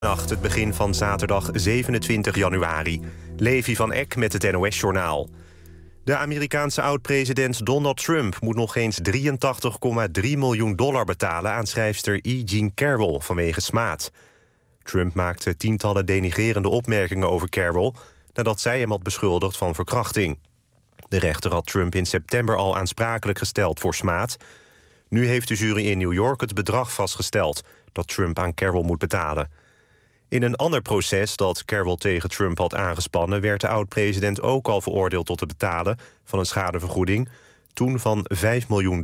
Nacht, het begin van zaterdag 27 januari. Levi van Eck met het NOS-journaal. De Amerikaanse oud-president Donald Trump moet nog eens $83,3 miljoen betalen aan schrijfster E. Jean Carroll vanwege smaad. Trump maakte tientallen denigrerende opmerkingen over Carroll nadat zij hem had beschuldigd van verkrachting. De rechter had Trump in september al aansprakelijk gesteld voor smaad. Nu heeft de jury in New York het bedrag vastgesteld dat Trump aan Carroll moet betalen. In een ander proces dat Carroll tegen Trump had aangespannen werd de oud-president ook al veroordeeld tot het betalen van een schadevergoeding, toen van $5 miljoen.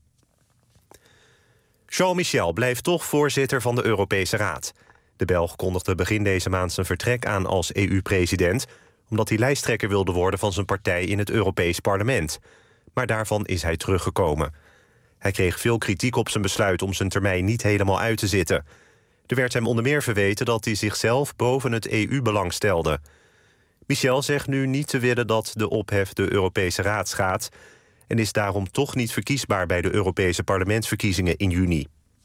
Charles Michel blijft toch voorzitter van de Europese Raad. De Belg kondigde begin deze maand zijn vertrek aan als EU-president, omdat hij lijsttrekker wilde worden van zijn partij in het Europees Parlement. Maar daarvan is hij teruggekomen. Hij kreeg veel kritiek op zijn besluit om zijn termijn niet helemaal uit te zitten. Er werd hem onder meer verweten dat hij zichzelf boven het EU-belang stelde. Michel zegt nu niet te willen dat de ophef de Europese Raad schaadt en is daarom toch niet verkiesbaar bij de Europese parlementsverkiezingen in juni.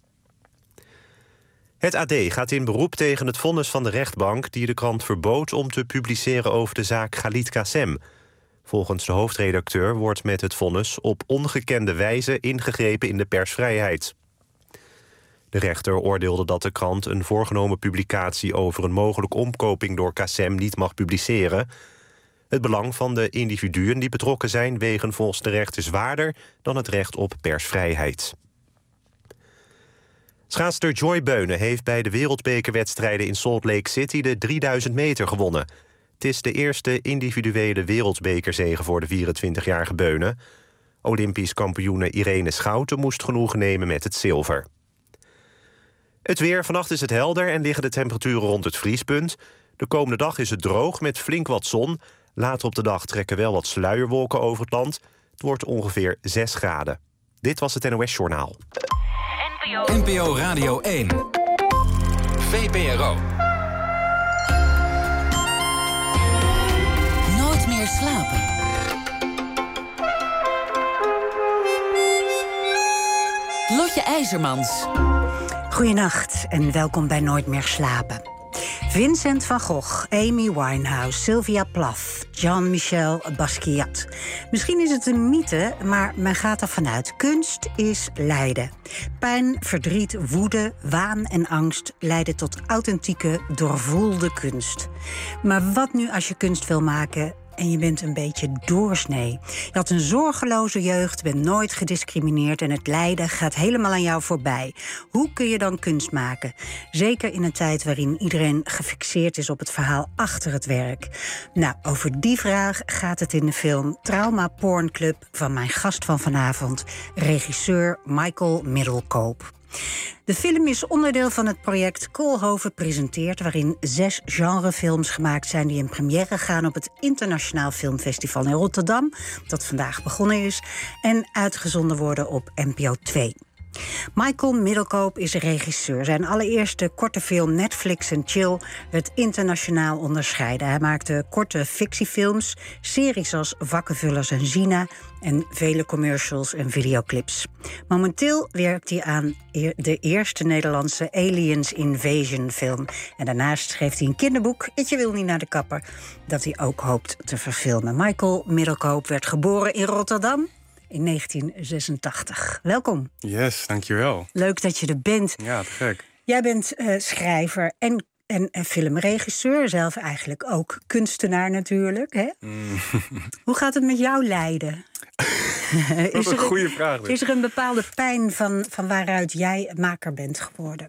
Het AD gaat in beroep tegen het vonnis van de rechtbank die de krant verbood om te publiceren over de zaak Khalid Qassem. Volgens de hoofdredacteur wordt met het vonnis op ongekende wijze ingegrepen in de persvrijheid. De rechter oordeelde dat de krant een voorgenomen publicatie over een mogelijke omkoping door Qassem niet mag publiceren. Het belang van de individuen die betrokken zijn wegen volgens de rechter zwaarder dan het recht op persvrijheid. Schaatster Joy Beunen heeft bij de wereldbekerwedstrijden in Salt Lake City de 3000 meter gewonnen. Het is de eerste individuele wereldbekerzege voor de 24-jarige Beunen. Olympisch kampioene Irene Schouten moest genoegen nemen met het zilver. Het weer, vannacht is het helder en liggen de temperaturen rond het vriespunt. De komende dag is het droog met flink wat zon. Later op de dag trekken wel wat sluierwolken over het land. Het wordt ongeveer 6 graden. Dit was het NOS Journaal. NPO Radio 1. VPRO. Nooit meer slapen. Lotje IJzermans. Goedenacht en welkom bij Nooit meer slapen. Vincent van Gogh, Amy Winehouse, Sylvia Plath, Jean-Michel Basquiat. Misschien is het een mythe, maar men gaat ervan uit. Kunst is lijden. Pijn, verdriet, woede, waan en angst leiden tot authentieke, doorvoelde kunst. Maar wat nu als je kunst wil maken en je bent een beetje doorsnee? Je had een zorgeloze jeugd, bent nooit gediscrimineerd en het lijden gaat helemaal aan jou voorbij. Hoe kun je dan kunst maken? Zeker in een tijd waarin iedereen gefixeerd is op het verhaal achter het werk. Nou, over die vraag gaat het in de film Trauma Porn Club van mijn gast van vanavond, regisseur Michael Middelkoop. De film is onderdeel van het project Koolhoven presenteert, waarin 6 genrefilms gemaakt zijn die in première gaan op het Internationaal Filmfestival in Rotterdam, dat vandaag begonnen is, en uitgezonden worden op NPO 2. Michael Middelkoop is regisseur. Zijn allereerste korte film Netflix en Chill werd internationaal onderscheiden. Hij maakte korte fictiefilms, series als Vakkenvullers en Zina en vele commercials en videoclips. Momenteel werkt hij aan de eerste Nederlandse Aliens Invasion film. En daarnaast schreef hij een kinderboek, Je wil niet naar de kapper, dat hij ook hoopt te verfilmen. Michael Middelkoop werd geboren in Rotterdam in 1986. Welkom. Yes, dankjewel. Leuk dat je er bent. Ja, te gek. Jij bent schrijver en filmregisseur, zelf eigenlijk ook kunstenaar natuurlijk. Hè? Hoe gaat het met jouw lijden? Wat een goede vraag. Is er een bepaalde pijn van waaruit jij maker bent geworden?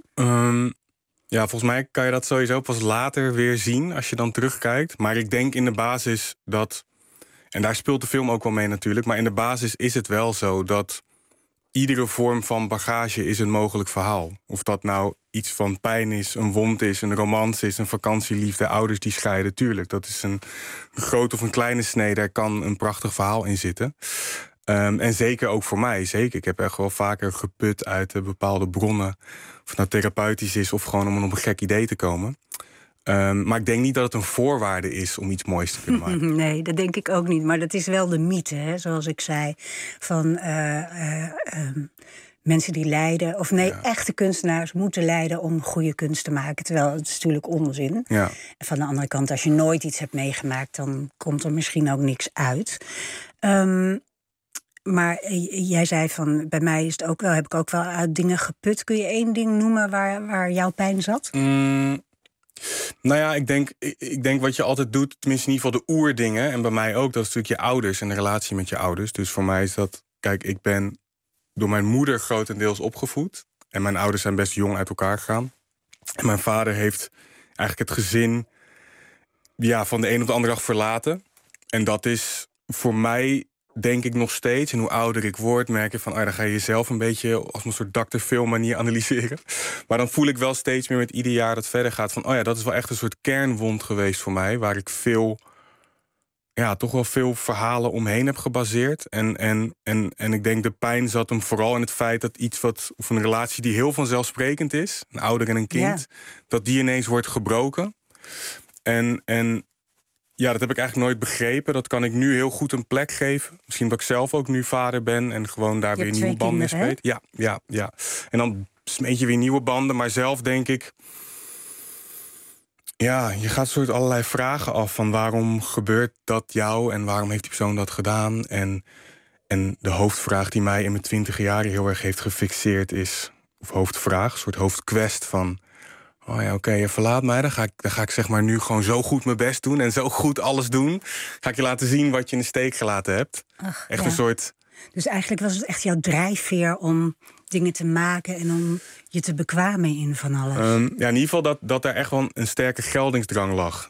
Ja, volgens mij kan je dat sowieso pas later weer zien als je dan terugkijkt. Maar ik denk in de basis dat, en daar speelt de film ook wel mee natuurlijk, maar in de basis is het wel zo dat iedere vorm van bagage is een mogelijk verhaal. Of dat nou iets van pijn is, een wond is, een romance is, een vakantieliefde, ouders die scheiden. Tuurlijk, dat is een grote of een kleine snede. Daar kan een prachtig verhaal in zitten. En zeker ook voor mij, zeker. Ik heb echt wel vaker geput uit bepaalde bronnen. Of het nou therapeutisch is of gewoon om op een gek idee te komen. Maar ik denk niet dat het een voorwaarde is om iets moois te kunnen maken. Nee, dat denk ik ook niet. Maar dat is wel de mythe, hè, zoals ik zei. Van mensen die lijden... echte kunstenaars moeten lijden om goede kunst te maken. Terwijl het is natuurlijk onzin. Ja. En van de andere kant, als je nooit iets hebt meegemaakt... dan komt er misschien ook niks uit. Maar jij zei van, bij mij is het ook wel, heb ik ook wel uit dingen geput. Kun je 1 ding noemen waar jouw pijn zat? Nou ja, ik denk wat je altijd doet, tenminste in ieder geval de oerdingen... en bij mij ook, dat is natuurlijk je ouders en de relatie met je ouders. Dus voor mij is dat... Kijk, ik ben door mijn moeder grotendeels opgevoed. En mijn ouders zijn best jong uit elkaar gegaan. En mijn vader heeft eigenlijk het gezin... van de een op de andere dag verlaten. En dat is voor mij... denk ik nog steeds, en hoe ouder ik word... merk je van, dan ga je jezelf een beetje... als een soort Dr. Phil-manier analyseren. Maar dan voel ik wel steeds meer met ieder jaar dat verder gaat... van, dat is wel echt een soort kernwond geweest voor mij... waar ik toch wel veel verhalen omheen heb gebaseerd. En ik denk de pijn zat hem vooral in het feit dat of een relatie die heel vanzelfsprekend is... een ouder en een kind, dat die ineens wordt gebroken. En dat heb ik eigenlijk nooit begrepen. Dat kan ik nu heel goed een plek geven. Misschien dat ik zelf ook nu vader ben... en gewoon daar weer nieuwe banden in smeet. Ja. En dan smeet je weer nieuwe banden. Maar zelf denk ik... je gaat soort allerlei vragen af... van waarom gebeurt dat jou... en waarom heeft die persoon dat gedaan. En de hoofdvraag die mij in mijn 20 jaar heel erg heeft gefixeerd is... of hoofdvraag, een soort hoofdquest van... oké, je verlaat mij. Dan ga ik zeg maar nu gewoon zo goed mijn best doen... en zo goed alles doen. Ga ik je laten zien wat je in de steek gelaten hebt. Een soort... Dus eigenlijk was het echt jouw drijfveer om dingen te maken... en om je te bekwamen in van alles. In ieder geval dat er echt wel een sterke geldingsdrang lag.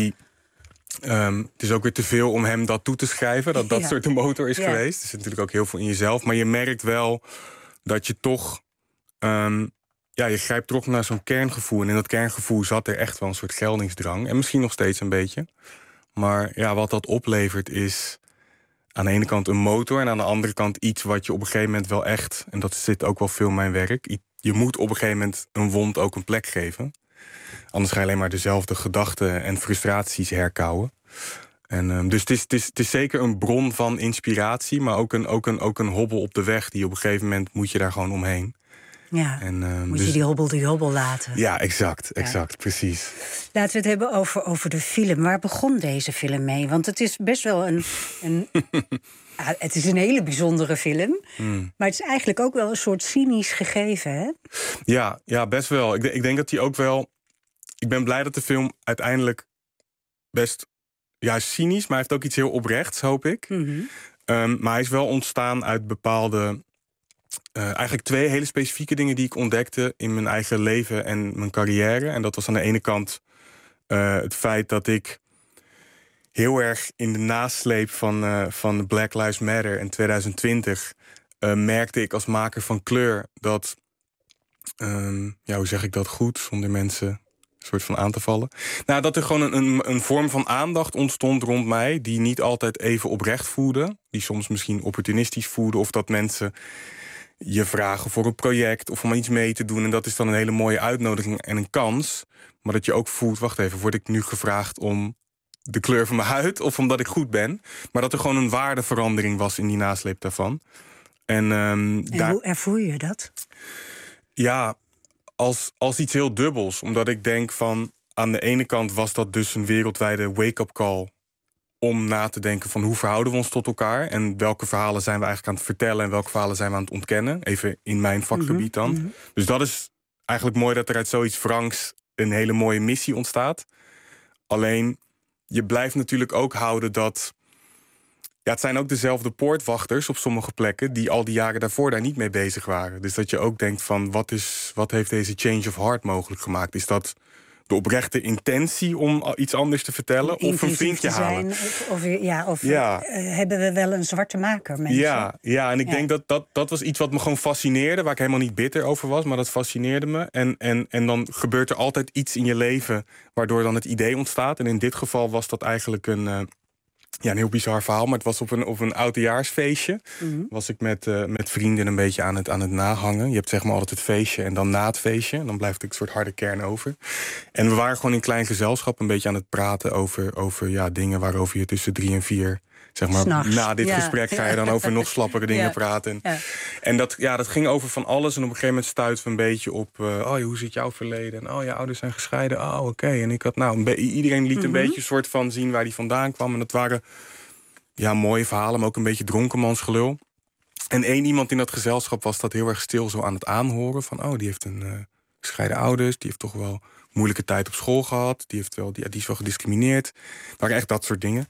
Het is ook weer te veel om hem dat toe te schrijven. Dat soort de motor is geweest. Er zit natuurlijk ook heel veel in jezelf. Maar je merkt wel dat je toch... je grijpt toch naar zo'n kerngevoel. En in dat kerngevoel zat er echt wel een soort geldingsdrang. En misschien nog steeds een beetje. Maar wat dat oplevert is... aan de ene kant een motor... en aan de andere kant iets wat je op een gegeven moment wel echt... en dat zit ook wel veel in mijn werk... je moet op een gegeven moment een wond ook een plek geven. Anders ga je alleen maar dezelfde gedachten en frustraties herkauwen. En, dus het is zeker een bron van inspiratie... maar ook een hobbel op de weg... die op een gegeven moment moet je daar gewoon omheen. Ja, moet je die hobbel laten. Ja, exact, precies. Laten we het hebben over de film. Waar begon deze film mee? Want het is best wel een het is een hele bijzondere film. Maar het is eigenlijk ook wel een soort cynisch gegeven, hè? Ja, best wel. Ik denk dat hij ook wel... Ik ben blij dat de film uiteindelijk best cynisch... maar hij heeft ook iets heel oprechts, hoop ik. Maar hij is wel ontstaan uit bepaalde... eigenlijk 2 hele specifieke dingen die ik ontdekte... in mijn eigen leven en mijn carrière. En dat was aan de ene kant het feit dat ik... heel erg in de nasleep van Black Lives Matter in 2020... merkte ik als maker van kleur dat... hoe zeg ik dat goed, zonder mensen een soort van aan te vallen? Nou, dat er gewoon een vorm van aandacht ontstond rond mij... die niet altijd even oprecht voelde. Die soms misschien opportunistisch voelde. Of dat mensen je vragen voor een project of om iets mee te doen. En dat is dan een hele mooie uitnodiging en een kans. Maar dat je ook voelt, wacht even, word ik nu gevraagd om de kleur van mijn huid... of omdat ik goed ben? Maar dat er gewoon een waardeverandering was in die nasleep daarvan. En hoe ervoer je dat? Ja, als iets heel dubbels. Omdat ik denk van... aan de ene kant was dat dus een wereldwijde wake-up call... om na te denken van hoe verhouden we ons tot elkaar... en welke verhalen zijn we eigenlijk aan het vertellen... en welke verhalen zijn we aan het ontkennen. Even in mijn vakgebied dan. Dus dat is eigenlijk mooi dat er uit zoiets wrangs... een hele mooie missie ontstaat. Alleen, je blijft natuurlijk ook houden dat... het zijn ook dezelfde poortwachters op sommige plekken... die al die jaren daarvoor daar niet mee bezig waren. Dus dat je ook denkt van, wat heeft deze change of heart mogelijk gemaakt? Is dat de oprechte intentie om iets anders te vertellen? Of een vinkje halen? Hebben we wel een zwarte maker, mensen? Ja, en ik denk dat was iets wat me gewoon fascineerde... waar ik helemaal niet bitter over was, maar dat fascineerde me. En dan gebeurt er altijd iets in je leven... waardoor dan het idee ontstaat. En in dit geval was dat eigenlijk een heel bizar verhaal, maar het was op een oudejaarsfeestje. Was ik met vrienden een beetje aan het nahangen. Je hebt zeg maar altijd het feestje en dan na het feestje. En dan blijft er een soort harde kern over. En we waren gewoon in klein gezelschap een beetje aan het praten over dingen waarover je tussen 3 en 4... zeg maar, S'nachts. na dit gesprek ga je dan over nog slappere dingen praten. Ja. En dat ging over van alles. En op een gegeven moment stuiten we een beetje op... hoe zit jouw verleden? En je ouders zijn gescheiden. Oké. En ik had iedereen liet een beetje soort van zien waar die vandaan kwam. En dat waren mooie verhalen, maar ook een beetje dronkenmansgelul. En één iemand in dat gezelschap was dat heel erg stil zo aan het aanhoren. Van, die heeft een gescheiden ouders. Die heeft toch wel moeilijke tijd op school gehad. Die is wel gediscrimineerd. Het waren echt dat soort dingen.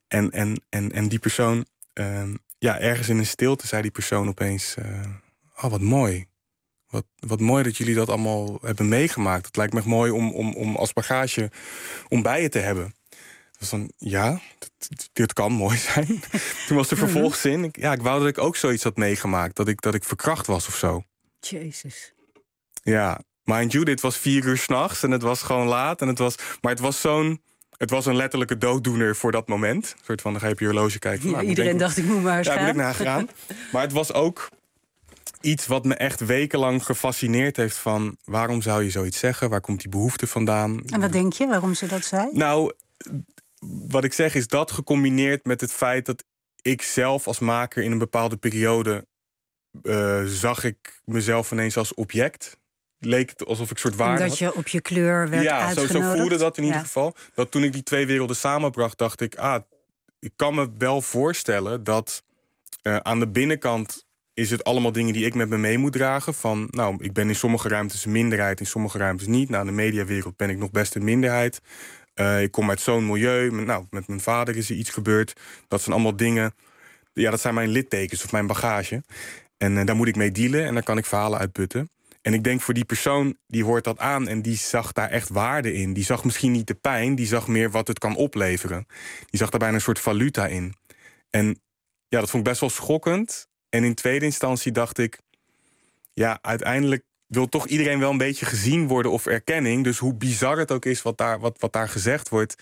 En die persoon, ergens in een stilte zei die persoon opeens... wat mooi. Wat mooi dat jullie dat allemaal hebben meegemaakt. Het lijkt me echt mooi om als bagage om bij je te hebben. Dus dan, dit kan mooi zijn. Toen was de vervolgzin. Ik wou dat ik ook zoiets had meegemaakt. Dat ik verkracht was of zo. Jezus. Ja, mind you, dit was 4 uur 's nachts en het was gewoon laat. Maar het was een letterlijke dooddoener voor dat moment. Een soort van, dan ga je op je horloge kijken. Iedereen dacht, ik moet maar eens gaan. Ja, moet ik nagaan. Maar het was ook iets wat me echt wekenlang gefascineerd heeft van... waarom zou je zoiets zeggen? Waar komt die behoefte vandaan? En wat denk je, waarom ze dat zei? Nou, wat ik zeg is dat gecombineerd met het feit dat ik zelf als maker in een bepaalde periode... zag ik mezelf ineens als object... leek het alsof ik soort waarde dat je op je kleur werd uitgenodigd. Ja, zo voelde dat in ieder geval. Dat toen ik die 2 werelden samenbracht, dacht ik... ik kan me wel voorstellen dat aan de binnenkant... is het allemaal dingen die ik met me mee moet dragen. Van, ik ben in sommige ruimtes een minderheid, in sommige ruimtes niet. Nou, in de mediawereld ben ik nog best een minderheid. Ik kom uit zo'n milieu. Met mijn vader is er iets gebeurd. Dat zijn allemaal dingen... Ja, dat zijn mijn littekens of mijn bagage. En daar moet ik mee dealen en daar kan ik verhalen uitputten. En ik denk voor die persoon, die hoort dat aan... en die zag daar echt waarde in. Die zag misschien niet de pijn, die zag meer wat het kan opleveren. Die zag daar bijna een soort valuta in. En dat vond ik best wel schokkend. En in tweede instantie dacht ik... uiteindelijk wil toch iedereen wel een beetje gezien worden of erkenning. Dus hoe bizar het ook is wat daar gezegd wordt...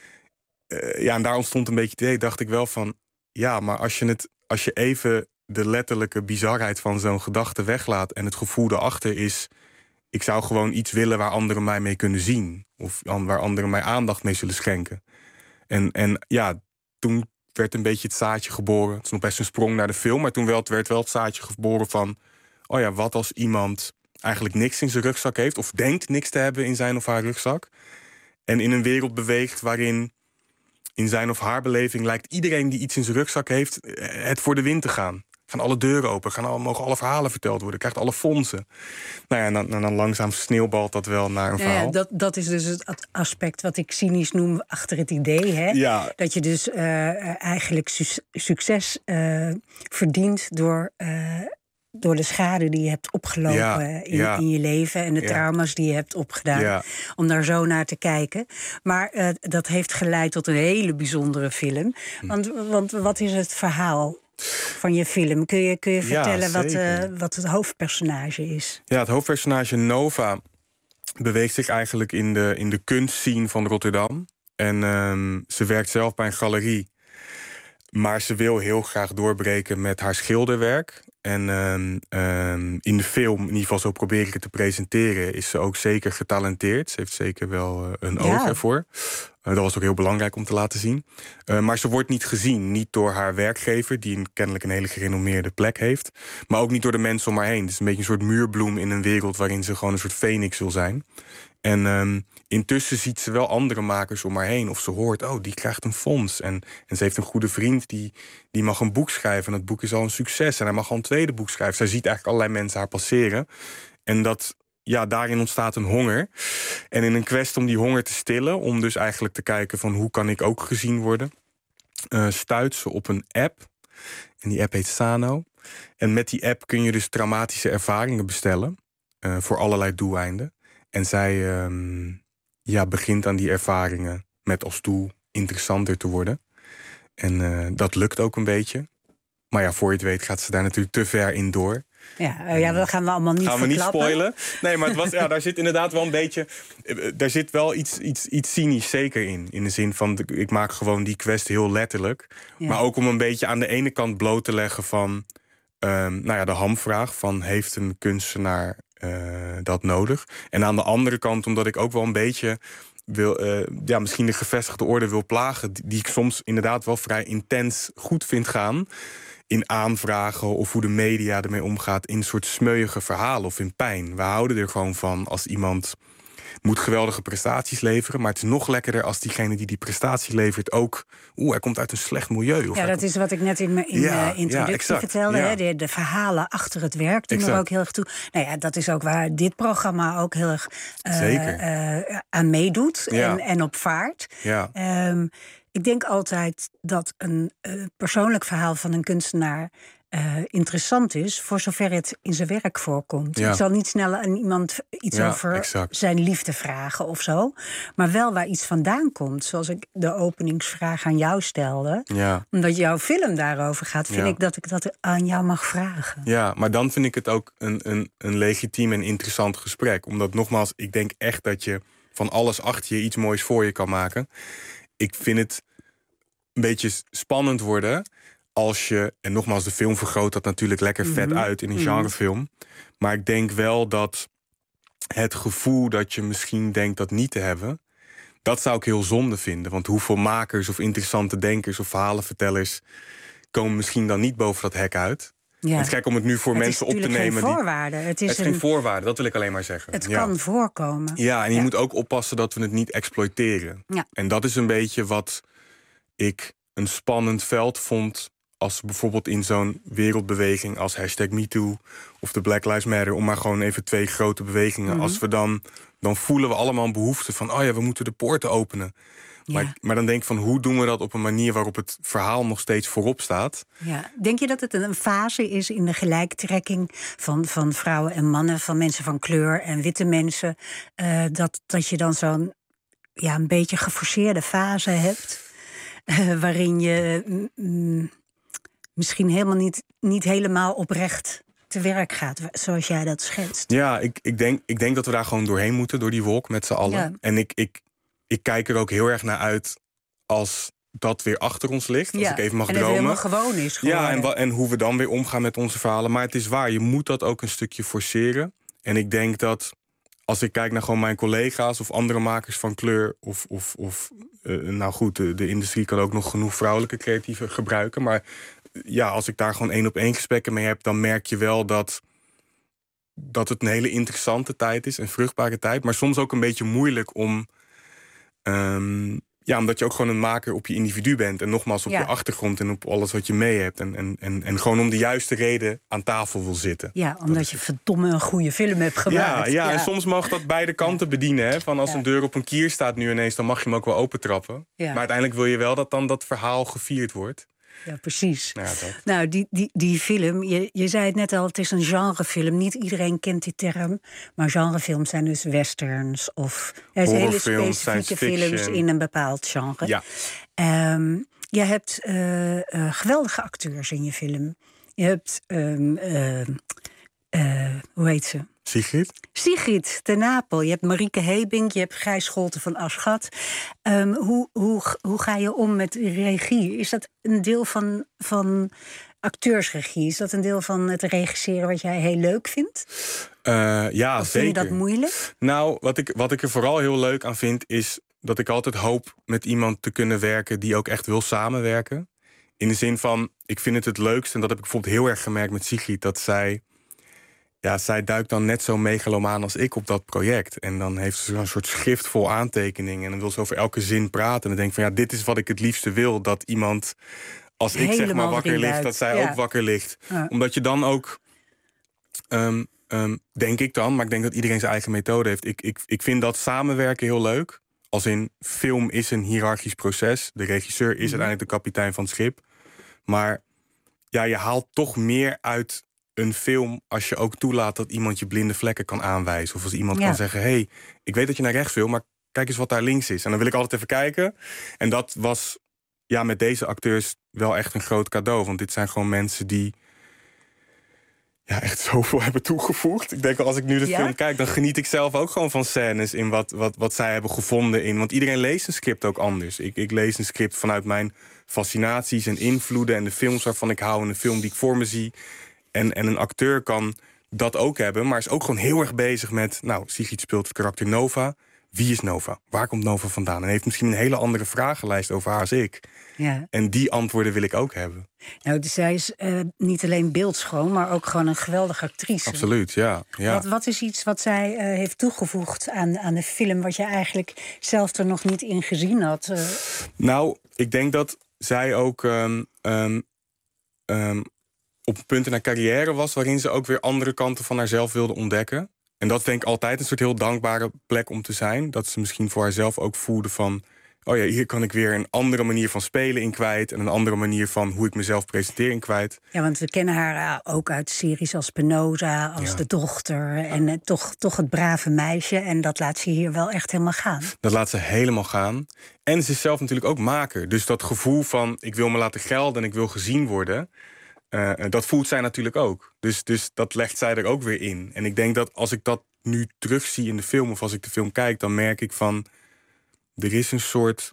en daar ontstond een beetje het idee, dacht ik wel van... maar als je even de letterlijke bizarheid van zo'n gedachte weglaat... en het gevoel erachter is... ik zou gewoon iets willen waar anderen mij mee kunnen zien. Of waar anderen mij aandacht mee zullen schenken. En toen werd een beetje het zaadje geboren. Het is nog best een sprong naar de film... maar toen werd wel het zaadje geboren van... wat als iemand eigenlijk niks in zijn rugzak heeft... of denkt niks te hebben in zijn of haar rugzak... en in een wereld beweegt waarin... in zijn of haar beleving lijkt iedereen die iets in zijn rugzak heeft... het voor de wind te gaan. Gaan alle deuren open, mogen alle verhalen verteld worden... krijgt alle fondsen. En dan langzaam sneeuwbalt dat wel naar een verhaal. Dat is dus het aspect wat ik cynisch noem achter het idee. Hè? Ja. Dat je dus eigenlijk succes verdient door de schade die je hebt opgelopen in je leven... en de trauma's die je hebt opgedaan, om daar zo naar te kijken. Maar dat heeft geleid tot een hele bijzondere film. Want wat is het verhaal van je film? Kun je vertellen wat het hoofdpersonage is? Ja, het hoofdpersonage Nova beweegt zich eigenlijk in de kunstscene van Rotterdam. En ze werkt zelf bij een galerie. Maar ze wil heel graag doorbreken met haar schilderwerk. En in de film, in ieder geval zo probeer ik het te presenteren... is ze ook zeker getalenteerd. Ze heeft zeker wel een oog ervoor. Dat was ook heel belangrijk om te laten zien. Maar ze wordt niet gezien. Niet door haar werkgever, die kennelijk een hele gerenommeerde plek heeft. Maar ook niet door de mensen om haar heen. Het is een beetje een soort muurbloem in een wereld... waarin ze gewoon een soort phoenix wil zijn. En intussen ziet ze wel andere makers om haar heen. Of ze hoort, die krijgt een fonds. En ze heeft een goede vriend die mag een boek schrijven. En dat boek is al een succes. En hij mag al een tweede boek schrijven. Zij ziet eigenlijk allerlei mensen haar passeren. En daarin ontstaat een honger. En in een kwestie om die honger te stillen... om dus eigenlijk te kijken van hoe kan ik ook gezien worden... stuit ze op een app. En die app heet Sano. En met die app kun je dus traumatische ervaringen bestellen... voor allerlei doeleinden. En zij begint aan die ervaringen met als doel interessanter te worden. En dat lukt ook een beetje. Maar voor je het weet gaat ze daar natuurlijk te ver in door. Ja, dat gaan we allemaal niet gaan we niet verklappen. spoilen. Nee, maar het was, daar zit inderdaad wel een beetje... Daar zit wel iets cynisch zeker in. In de zin van, ik maak gewoon die quest heel letterlijk. Ja. Maar ook om een beetje aan de ene kant bloot te leggen van... de hamvraag van, heeft een kunstenaar dat nodig? En aan de andere kant, omdat ik ook wel een beetje... misschien de gevestigde orde wil plagen... die ik soms inderdaad wel vrij intens goed vind gaan... in aanvragen of hoe de media ermee omgaat... in een soort smeuïge verhalen of in pijn. We houden er gewoon van als iemand moet geweldige prestaties leveren... maar het is nog lekkerder als diegene die prestatie levert ook... hij komt uit een slecht milieu. Dat is wat ik net in mijn introductie vertelde. Ja. Hè? De verhalen achter het werk doen er ook heel erg toe. Nou ja, dat is ook waar dit programma ook heel erg aan meedoet en op vaart. Ja. Ik denk altijd dat een persoonlijk verhaal van een kunstenaar... interessant is, voor zover het in zijn werk voorkomt. Ja. Ik zal niet snel aan iemand iets over zijn liefde vragen of zo. Maar wel waar iets vandaan komt. Zoals ik de openingsvraag aan jou stelde. Ja. Omdat jouw film daarover gaat, vind ik dat aan jou mag vragen. Ja, maar dan vind ik het ook een legitiem en interessant gesprek. Omdat nogmaals, ik denk echt dat je van alles achter je iets moois voor je kan maken. Ik vind het een beetje spannend worden... als je, en nogmaals, de film vergroot dat natuurlijk lekker vet uit in een genrefilm. Maar ik denk wel dat het gevoel dat je misschien denkt dat niet te hebben... dat zou ik heel zonde vinden. Want hoeveel makers of interessante denkers of verhalenvertellers... komen misschien dan niet boven dat hek uit. Ja. Het is gek om het nu voor mensen op te nemen. Het is geen voorwaarde, dat wil ik alleen maar zeggen. Het kan voorkomen. Ja, en je moet ook oppassen dat we het niet exploiteren. Ja. En dat is een beetje wat ik een spannend veld vond... als bijvoorbeeld in zo'n wereldbeweging als #MeToo... of de Black Lives Matter, om maar gewoon even 2 grote bewegingen... als we dan voelen we allemaal een behoefte van... we moeten de poorten openen. Ja. Maar dan denk ik van, hoe doen we dat op een manier... waarop het verhaal nog steeds voorop staat? Ja. Denk je dat het een fase is in de gelijktrekking... van vrouwen en mannen, van mensen van kleur en witte mensen... dat je dan zo'n een beetje geforceerde fase hebt... waarin je... misschien helemaal niet helemaal oprecht te werk gaat, zoals jij dat schetst. Ja, ik denk dat we daar gewoon doorheen moeten, door die wolk met z'n allen. Ja. En ik kijk er ook heel erg naar uit als dat weer achter ons ligt. Als ik even mag dromen. En het helemaal gewoon is geworden. Ja, en hoe we dan weer omgaan met onze verhalen. Maar het is waar, je moet dat ook een stukje forceren. En ik denk dat, als ik kijk naar gewoon mijn collega's... of andere makers van kleur, de industrie kan ook nog genoeg vrouwelijke creatieven gebruiken... maar als ik daar gewoon 1-op-1 gesprekken mee heb... dan merk je wel dat het een hele interessante tijd is... een vruchtbare tijd, maar soms ook een beetje moeilijk om... omdat je ook gewoon een maker op je individu bent... en nogmaals op je achtergrond en op alles wat je mee hebt... en gewoon om de juiste reden aan tafel wil zitten. Ja, omdat je verdomme een goede film hebt gemaakt. Ja, en soms mag dat beide kanten bedienen. Hè? Van als een deur op een kier staat nu ineens... dan mag je hem ook wel opentrappen. Ja. Maar uiteindelijk wil je wel dat dan dat verhaal gevierd wordt... Ja, precies. Nou, die film, je zei het net al, het is een genrefilm. Niet iedereen kent die term. Maar genrefilms zijn dus westerns of hele specifieke films in een bepaald genre. Ja. Je hebt geweldige acteurs in je film. Je hebt, hoe heet ze? Sigrid ten Napel. Je hebt Marieke Hebink, je hebt Gijs Scholten van Aschat. Hoe ga je om met regie? Is dat een deel van acteursregie? Is dat een deel van het regisseren wat jij heel leuk vindt? Ja, of zeker. Vind je dat moeilijk? Nou, wat ik er vooral heel leuk aan vind... is dat ik altijd hoop met iemand te kunnen werken... die ook echt wil samenwerken. In de zin van, ik vind het leukst... en dat heb ik bijvoorbeeld heel erg gemerkt met Sigrid... dat zij duikt dan net zo megalomaan als ik op dat project. En dan heeft ze zo'n soort schrift vol aantekeningen... en dan wil ze over elke zin praten. En dan denk ik van, dit is wat ik het liefste wil. Dat iemand, als ik zeg maar wakker ligt... dat zij ook wakker ligt. Ja. Omdat je dan ook... denk ik dan, maar ik denk dat iedereen zijn eigen methode heeft. Ik vind dat samenwerken heel leuk. Als in, film is een hiërarchisch proces. De regisseur is uiteindelijk de kapitein van het schip. Maar je haalt toch meer uit een film als je ook toelaat dat iemand je blinde vlekken kan aanwijzen. Of als iemand kan zeggen, hey, ik weet dat je naar rechts wil, maar kijk eens wat daar links is. En dan wil ik altijd even kijken. En dat was met deze acteurs wel echt een groot cadeau. Want dit zijn gewoon mensen die echt zoveel hebben toegevoegd. Ik denk, als ik nu de film kijk, dan geniet ik zelf ook gewoon van scènes in wat zij hebben gevonden in. Want iedereen leest een script ook anders. Ik lees een script vanuit mijn fascinaties en invloeden en de films waarvan ik hou en de film die ik voor me zie. En een acteur kan dat ook hebben, maar is ook gewoon heel erg bezig met... Sigrid speelt het karakter Nova. Wie is Nova? Waar komt Nova vandaan? En heeft misschien een hele andere vragenlijst over haar als ik. Ja. En die antwoorden wil ik ook hebben. Nou, dus zij is niet alleen beeldschoon, maar ook gewoon een geweldige actrice. Absoluut, ja. Wat is iets wat zij heeft toegevoegd aan de film... wat je eigenlijk zelf er nog niet in gezien had? Ik denk dat zij ook... op een punt in haar carrière was... waarin ze ook weer andere kanten van haarzelf wilde ontdekken. En dat denk ik altijd een soort heel dankbare plek om te zijn. Dat ze misschien voor haarzelf ook voelde van... hier kan ik weer een andere manier van spelen in kwijt... en een andere manier van hoe ik mezelf presenteer in kwijt. Ja, want we kennen haar ook uit series als Spinoza, als De Dochter... en toch het brave meisje. En dat laat ze hier wel echt helemaal gaan. Dat laat ze helemaal gaan. En ze is zelf natuurlijk ook maker. Dus dat gevoel van ik wil me laten gelden en ik wil gezien worden... dat voelt zij natuurlijk ook. Dus dat legt zij er ook weer in. En ik denk dat als ik dat nu terugzie in de film... of als ik de film kijk, dan merk ik van... er is een soort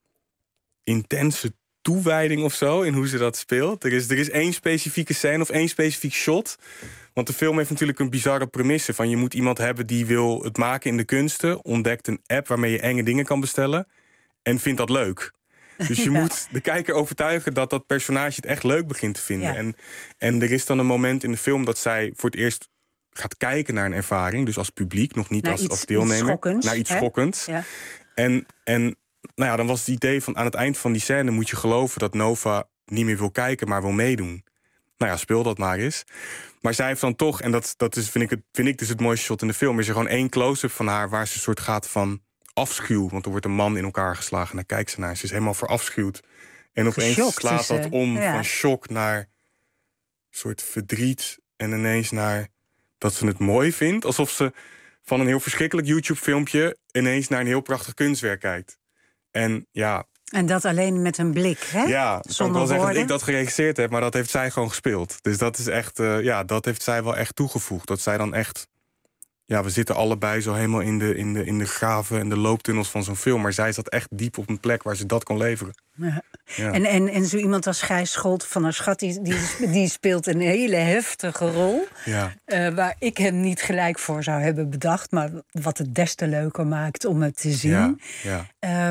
intense toewijding of zo... in hoe ze dat speelt. Er is één specifieke scène of één specifiek shot. Want de film heeft natuurlijk een bizarre premisse... van je moet iemand hebben die wil het maken in de kunsten... ontdekt een app waarmee je enge dingen kan bestellen... en vindt dat leuk... Dus je moet de kijker overtuigen dat dat personage het echt leuk begint te vinden. Ja. En er is dan een moment in de film dat zij voor het eerst gaat kijken naar een ervaring. Dus als publiek, nog niet als deelnemer. Naar iets schokkends. Ja. En dan was het idee van aan het eind van die scène moet je geloven dat Nova niet meer wil kijken, maar wil meedoen. Speel dat maar eens. Maar zij heeft dan toch, en dat is, vind ik dus het mooiste shot in de film... is er gewoon één close-up van haar waar ze een soort gaat van... afschuw, want er wordt een man in elkaar geslagen... en daar kijkt ze naar. Ze is helemaal verafschuwd. En opeens slaat dat om van shock naar... een soort verdriet... en ineens naar dat ze het mooi vindt. Alsof ze van een heel verschrikkelijk YouTube-filmpje... ineens naar een heel prachtig kunstwerk kijkt. En dat alleen met een blik, hè? Ja, ik kan wel zeggen dat ik dat geregisseerd heb... maar dat heeft zij gewoon gespeeld. Dus dat is echt... dat heeft zij wel echt toegevoegd. Dat zij dan echt... we zitten allebei zo helemaal in de graven en de looptunnels van zo'n film. Maar zij zat echt diep op een plek waar ze dat kon leveren. Ja. Ja. En zo iemand als Gijs Scholt van der Schat... die speelt een hele heftige rol. Ja. Waar ik hem niet gelijk voor zou hebben bedacht. Maar wat het des te leuker maakt om het te zien. Ja.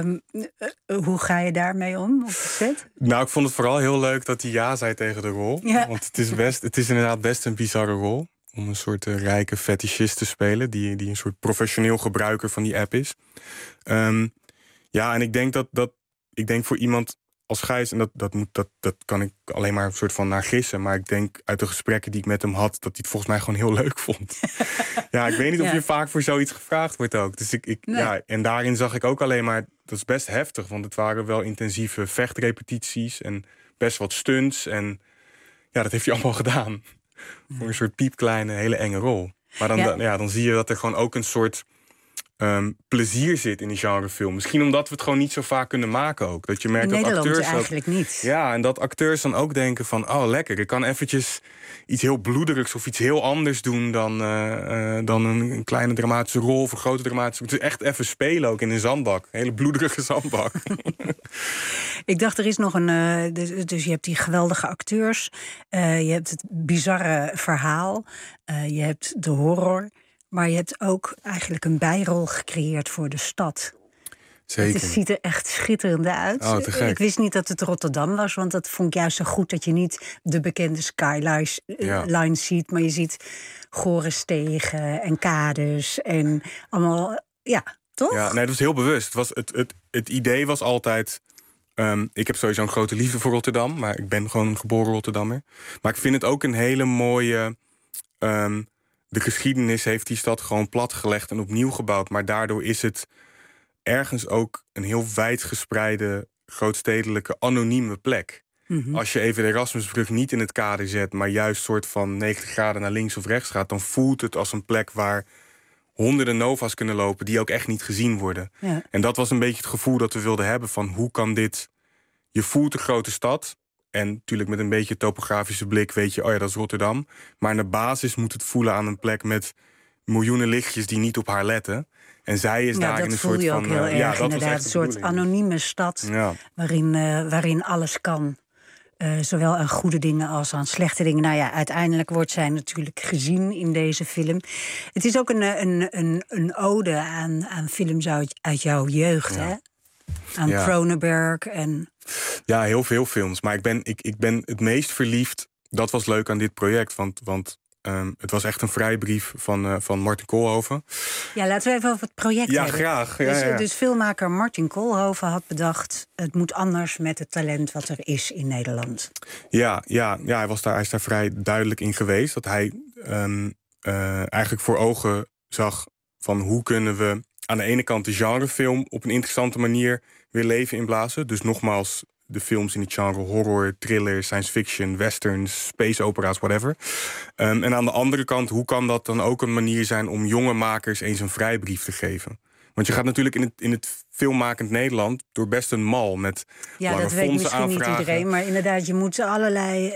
Hoe ga je daarmee om op de set? Ik vond het vooral heel leuk dat hij ja zei tegen de rol. Ja. Want het is inderdaad best een bizarre rol. Om een soort rijke fetischist te spelen... die een soort professioneel gebruiker van die app is. En ik denk ik denk voor iemand als Gijs... en dat kan ik alleen maar een soort van naar gissen... maar ik denk uit de gesprekken die ik met hem had... dat hij het volgens mij gewoon heel leuk vond. Ik weet niet of je vaak voor zoiets gevraagd wordt ook. Dus en daarin zag ik ook alleen maar... dat is best heftig, want het waren wel intensieve vechtrepetities... en best wat stunts. En dat heeft hij allemaal gedaan... voor een soort piepkleine, hele enge rol. Maar dan zie je dat er gewoon ook een soort plezier zit in die genrefilm. Misschien omdat we het gewoon niet zo vaak kunnen maken ook. Dat je merkt in dat Nederland acteurs eigenlijk niet. Ja, en dat acteurs dan ook denken van... oh, lekker, ik kan eventjes iets heel bloederigs... of iets heel anders doen dan een kleine dramatische rol... of een grote dramatische rol. Dus echt even spelen ook in een zandbak. Een hele bloederige zandbak. Ik dacht, er is nog een... Dus je hebt die geweldige acteurs. Je hebt het bizarre verhaal. Je hebt de horror... Maar je hebt ook eigenlijk een bijrol gecreëerd voor de stad. Zeker. Het ziet er echt schitterend uit. Oh, te gek. Ik wist niet dat het Rotterdam was, want dat vond ik juist zo goed... dat je niet de bekende skyline ziet... maar je ziet gore stegen en kades en allemaal... toch? Ja, nee, dat was heel bewust. Het idee was altijd... ik heb sowieso een grote liefde voor Rotterdam... maar ik ben gewoon een geboren Rotterdammer. Maar ik vind het ook een hele mooie... de geschiedenis heeft die stad gewoon platgelegd en opnieuw gebouwd. Maar daardoor is het ergens ook een heel wijdgespreide... grootstedelijke, anonieme plek. Mm-hmm. Als je even de Erasmusbrug niet in het kader zet... maar juist soort van 90 graden naar links of rechts gaat... dan voelt het als een plek waar honderden Nova's kunnen lopen... die ook echt niet gezien worden. Ja. En dat was een beetje het gevoel dat we wilden hebben... van hoe kan dit... Je voelt de grote stad... En natuurlijk met een beetje topografische blik weet je, oh ja, dat is Rotterdam. Maar in de basis moet het voelen aan een plek met miljoenen lichtjes die niet op haar letten. En zij is daar in een soort van... Dat voel je ook heel erg, inderdaad. Een soort anonieme stad waarin alles kan. Zowel aan goede dingen als aan slechte dingen. Nou ja, uiteindelijk wordt zij natuurlijk gezien in deze film. Het is ook een ode aan films uit jouw jeugd, hè? Aan Cronenberg en... Ja, heel veel films. Maar ik ben het meest verliefd. Dat was leuk aan dit project, want het was echt een vrijbrief van Martin Koolhoven. Ja, laten we even over het project hebben. Graag. Dus filmmaker Martin Koolhoven had bedacht... het moet anders met het talent wat er is in Nederland. Ja, hij is daar vrij duidelijk in geweest. Dat hij eigenlijk voor ogen zag van hoe kunnen we... aan de ene kant de genrefilm op een interessante manier weer leven inblazen. Dus nogmaals, de films in het genre horror, thriller, science fiction, westerns, space opera's, whatever. En aan de andere kant, hoe kan dat dan ook een manier zijn om jonge makers eens een vrijbrief te geven? Want je gaat natuurlijk in het filmmakend Nederland door best een mal met lange dat weet fondsen misschien aanvragen. Niet iedereen, maar inderdaad, je moet allerlei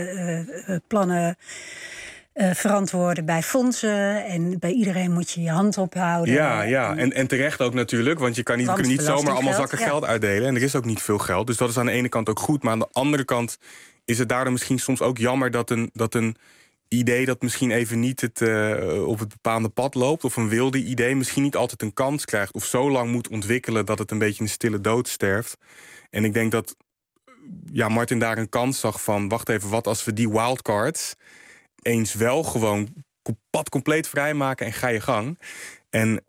plannen verantwoorden bij fondsen. En bij iedereen moet je je hand ophouden. Ja. En terecht ook natuurlijk. Want je kan niet zomaar allemaal zakken geld uitdelen. En er is ook niet veel geld. Dus dat is aan de ene kant ook goed. Maar aan de andere kant is het daardoor misschien soms ook jammer dat een idee dat misschien even niet op het bepaamde pad loopt, of een wilde idee misschien niet altijd een kans krijgt, of zo lang moet ontwikkelen dat het een beetje een stille dood sterft. En ik denk dat Martin daar een kans zag van, wacht even, wat als we die wildcards eens wel gewoon pad compleet vrijmaken en ga je gang. En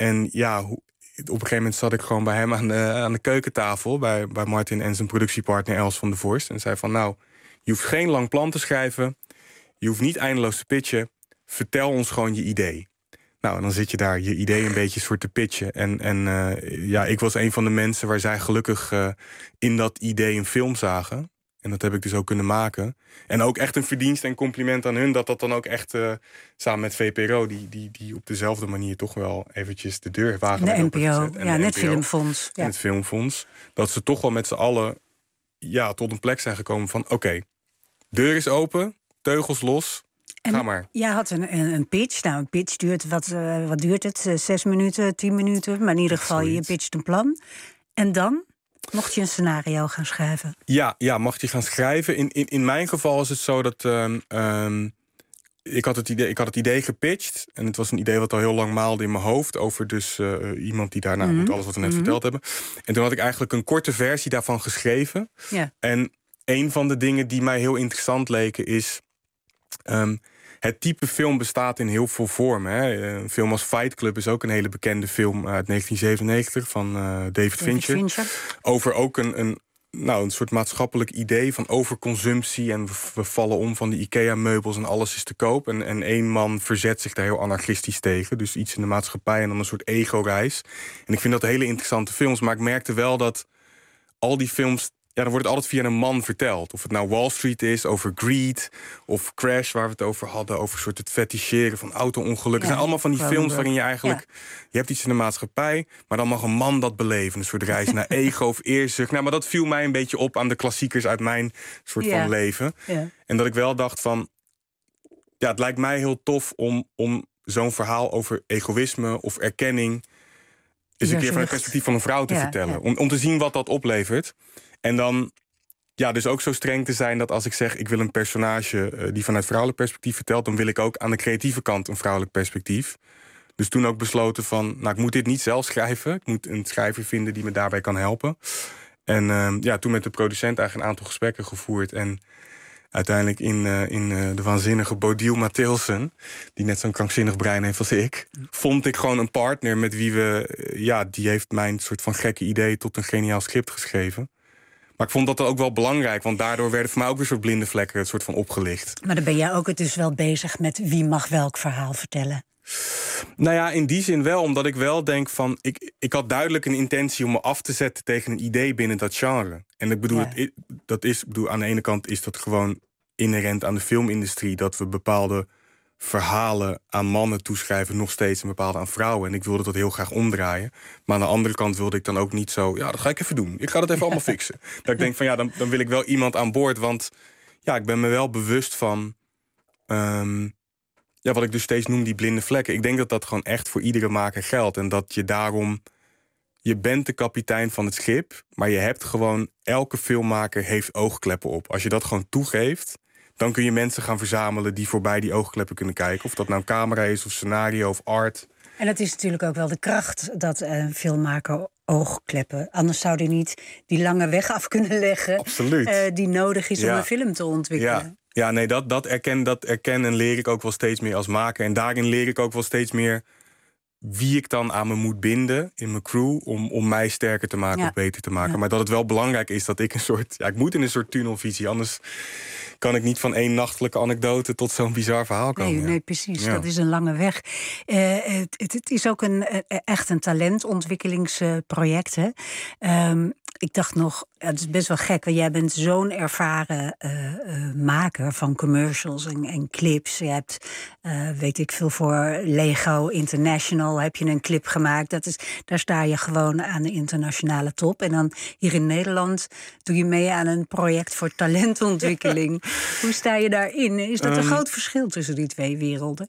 op een gegeven moment zat ik gewoon bij hem aan de keukentafel, bij Martin en zijn productiepartner Els van der Vorst, en zei van, nou, je hoeft geen lang plan te schrijven, je hoeft niet eindeloos te pitchen, vertel ons gewoon je idee. Nou, en dan zit je daar je idee een beetje soort te pitchen. En ik was een van de mensen waar zij gelukkig in dat idee een film zagen. En dat heb ik dus ook kunnen maken. En ook echt een verdienst en compliment aan hun, dat dan ook echt samen met VPRO, die op dezelfde manier toch wel eventjes de deur wagen. De NPO, net Filmfonds. En het Filmfonds. Dat ze toch wel met z'n allen tot een plek zijn gekomen van, oké, deur is open, teugels los, ga maar. Jij had een pitch. Nou, een pitch duurt, wat duurt het? 6 minuten, 10 minuten? Maar in ieder geval, je pitcht een plan. En dan mocht je een scenario gaan schrijven? Ja, mocht je gaan schrijven. In mijn geval is het zo dat ik had het idee gepitcht. En het was een idee wat al heel lang maalde in mijn hoofd. Over dus iemand die daarna moet alles wat we net verteld hebben. En toen had ik eigenlijk een korte versie daarvan geschreven. Ja. En een van de dingen die mij heel interessant leken is, het type film bestaat in heel veel vormen. Hè. Een film als Fight Club is ook een hele bekende film uit 1997 van David Fincher. Over ook een soort maatschappelijk idee van overconsumptie. En we vallen om van de IKEA-meubels en alles is te koop. En één man verzet zich daar heel anarchistisch tegen. Dus iets in de maatschappij en dan een soort ego-reis. En ik vind dat hele interessante films. Maar ik merkte wel dat al die films, dan wordt het altijd via een man verteld. Of het nou Wall Street is, over greed, of Crash, waar we het over hadden, over soort het feticheren van auto-ongelukken. Het zijn allemaal van die films waarin je eigenlijk, je hebt iets in de maatschappij, maar dan mag een man dat beleven. Een soort reis naar ego of eerzucht. Nou, maar dat viel mij een beetje op aan de klassiekers uit mijn soort van leven. Ja. En dat ik wel dacht van, het lijkt mij heel tof om zo'n verhaal over egoïsme of erkenning eens een keer van het perspectief van een vrouw te vertellen. Ja. Om te zien wat dat oplevert. En dan dus ook zo streng te zijn dat als ik zeg, ik wil een personage die vanuit vrouwelijk perspectief vertelt, dan wil ik ook aan de creatieve kant een vrouwelijk perspectief. Dus toen ook besloten van, ik moet dit niet zelf schrijven. Ik moet een schrijver vinden die me daarbij kan helpen. En toen met de producent eigenlijk een aantal gesprekken gevoerd. En uiteindelijk in de waanzinnige Bodil Mathilsen, die net zo'n krankzinnig brein heeft als ik, vond ik gewoon een partner met wie die heeft mijn soort van gekke idee tot een geniaal script geschreven. Maar ik vond dat ook wel belangrijk, want daardoor werden voor mij ook weer soort blinde vlekken soort van opgelicht. Maar dan ben jij ook dus wel bezig met wie mag welk verhaal vertellen? Nou ja, in die zin wel, omdat ik wel denk van, ik had duidelijk een intentie om me af te zetten tegen een idee binnen dat genre. En ik bedoel, aan de ene kant is dat gewoon inherent aan de filmindustrie, dat we bepaalde verhalen aan mannen toeschrijven nog steeds een bepaalde aan vrouwen. En ik wilde dat heel graag omdraaien. Maar aan de andere kant wilde ik dan ook niet zo... ja, dat ga ik even doen. Ik ga dat even allemaal fixen. Dat ik denk van dan wil ik wel iemand aan boord. Want ja, ik ben me wel bewust van... wat ik dus steeds noem, die blinde vlekken. Ik denk dat dat gewoon echt voor iedere maker geldt. En dat je daarom... Je bent de kapitein van het schip, maar je hebt gewoon... elke filmmaker heeft oogkleppen op. Als je dat gewoon toegeeft... dan kun je mensen gaan verzamelen die voorbij die oogkleppen kunnen kijken. Of dat nou een camera is, of scenario, of art. En het is natuurlijk ook wel de kracht dat een filmmaker oogkleppen... anders zou hij niet die lange weg af kunnen leggen... Absoluut. Die nodig is om een film te ontwikkelen. Ja, nee, dat erken en leer ik ook wel steeds meer als maker. En daarin leer ik ook wel steeds meer... wie ik dan aan me moet binden in mijn crew... om mij sterker te maken of beter te maken. Ja. Maar dat het wel belangrijk is dat ik een soort... ik moet in een soort tunnelvisie, anders kan ik niet van één nachtelijke anekdote... tot zo'n bizar verhaal komen. Nee, precies. Ja. Dat is een lange weg. Het is ook echt een talentontwikkelingsproject, hè? Ik dacht nog, het is best wel gek... want jij bent zo'n ervaren maker van commercials en clips. Je hebt, weet ik veel, voor Lego International heb je een clip gemaakt. Daar sta je gewoon aan de internationale top. En dan hier in Nederland doe je mee aan een project voor talentontwikkeling. Hoe sta je daarin? Is dat een groot verschil tussen die twee werelden?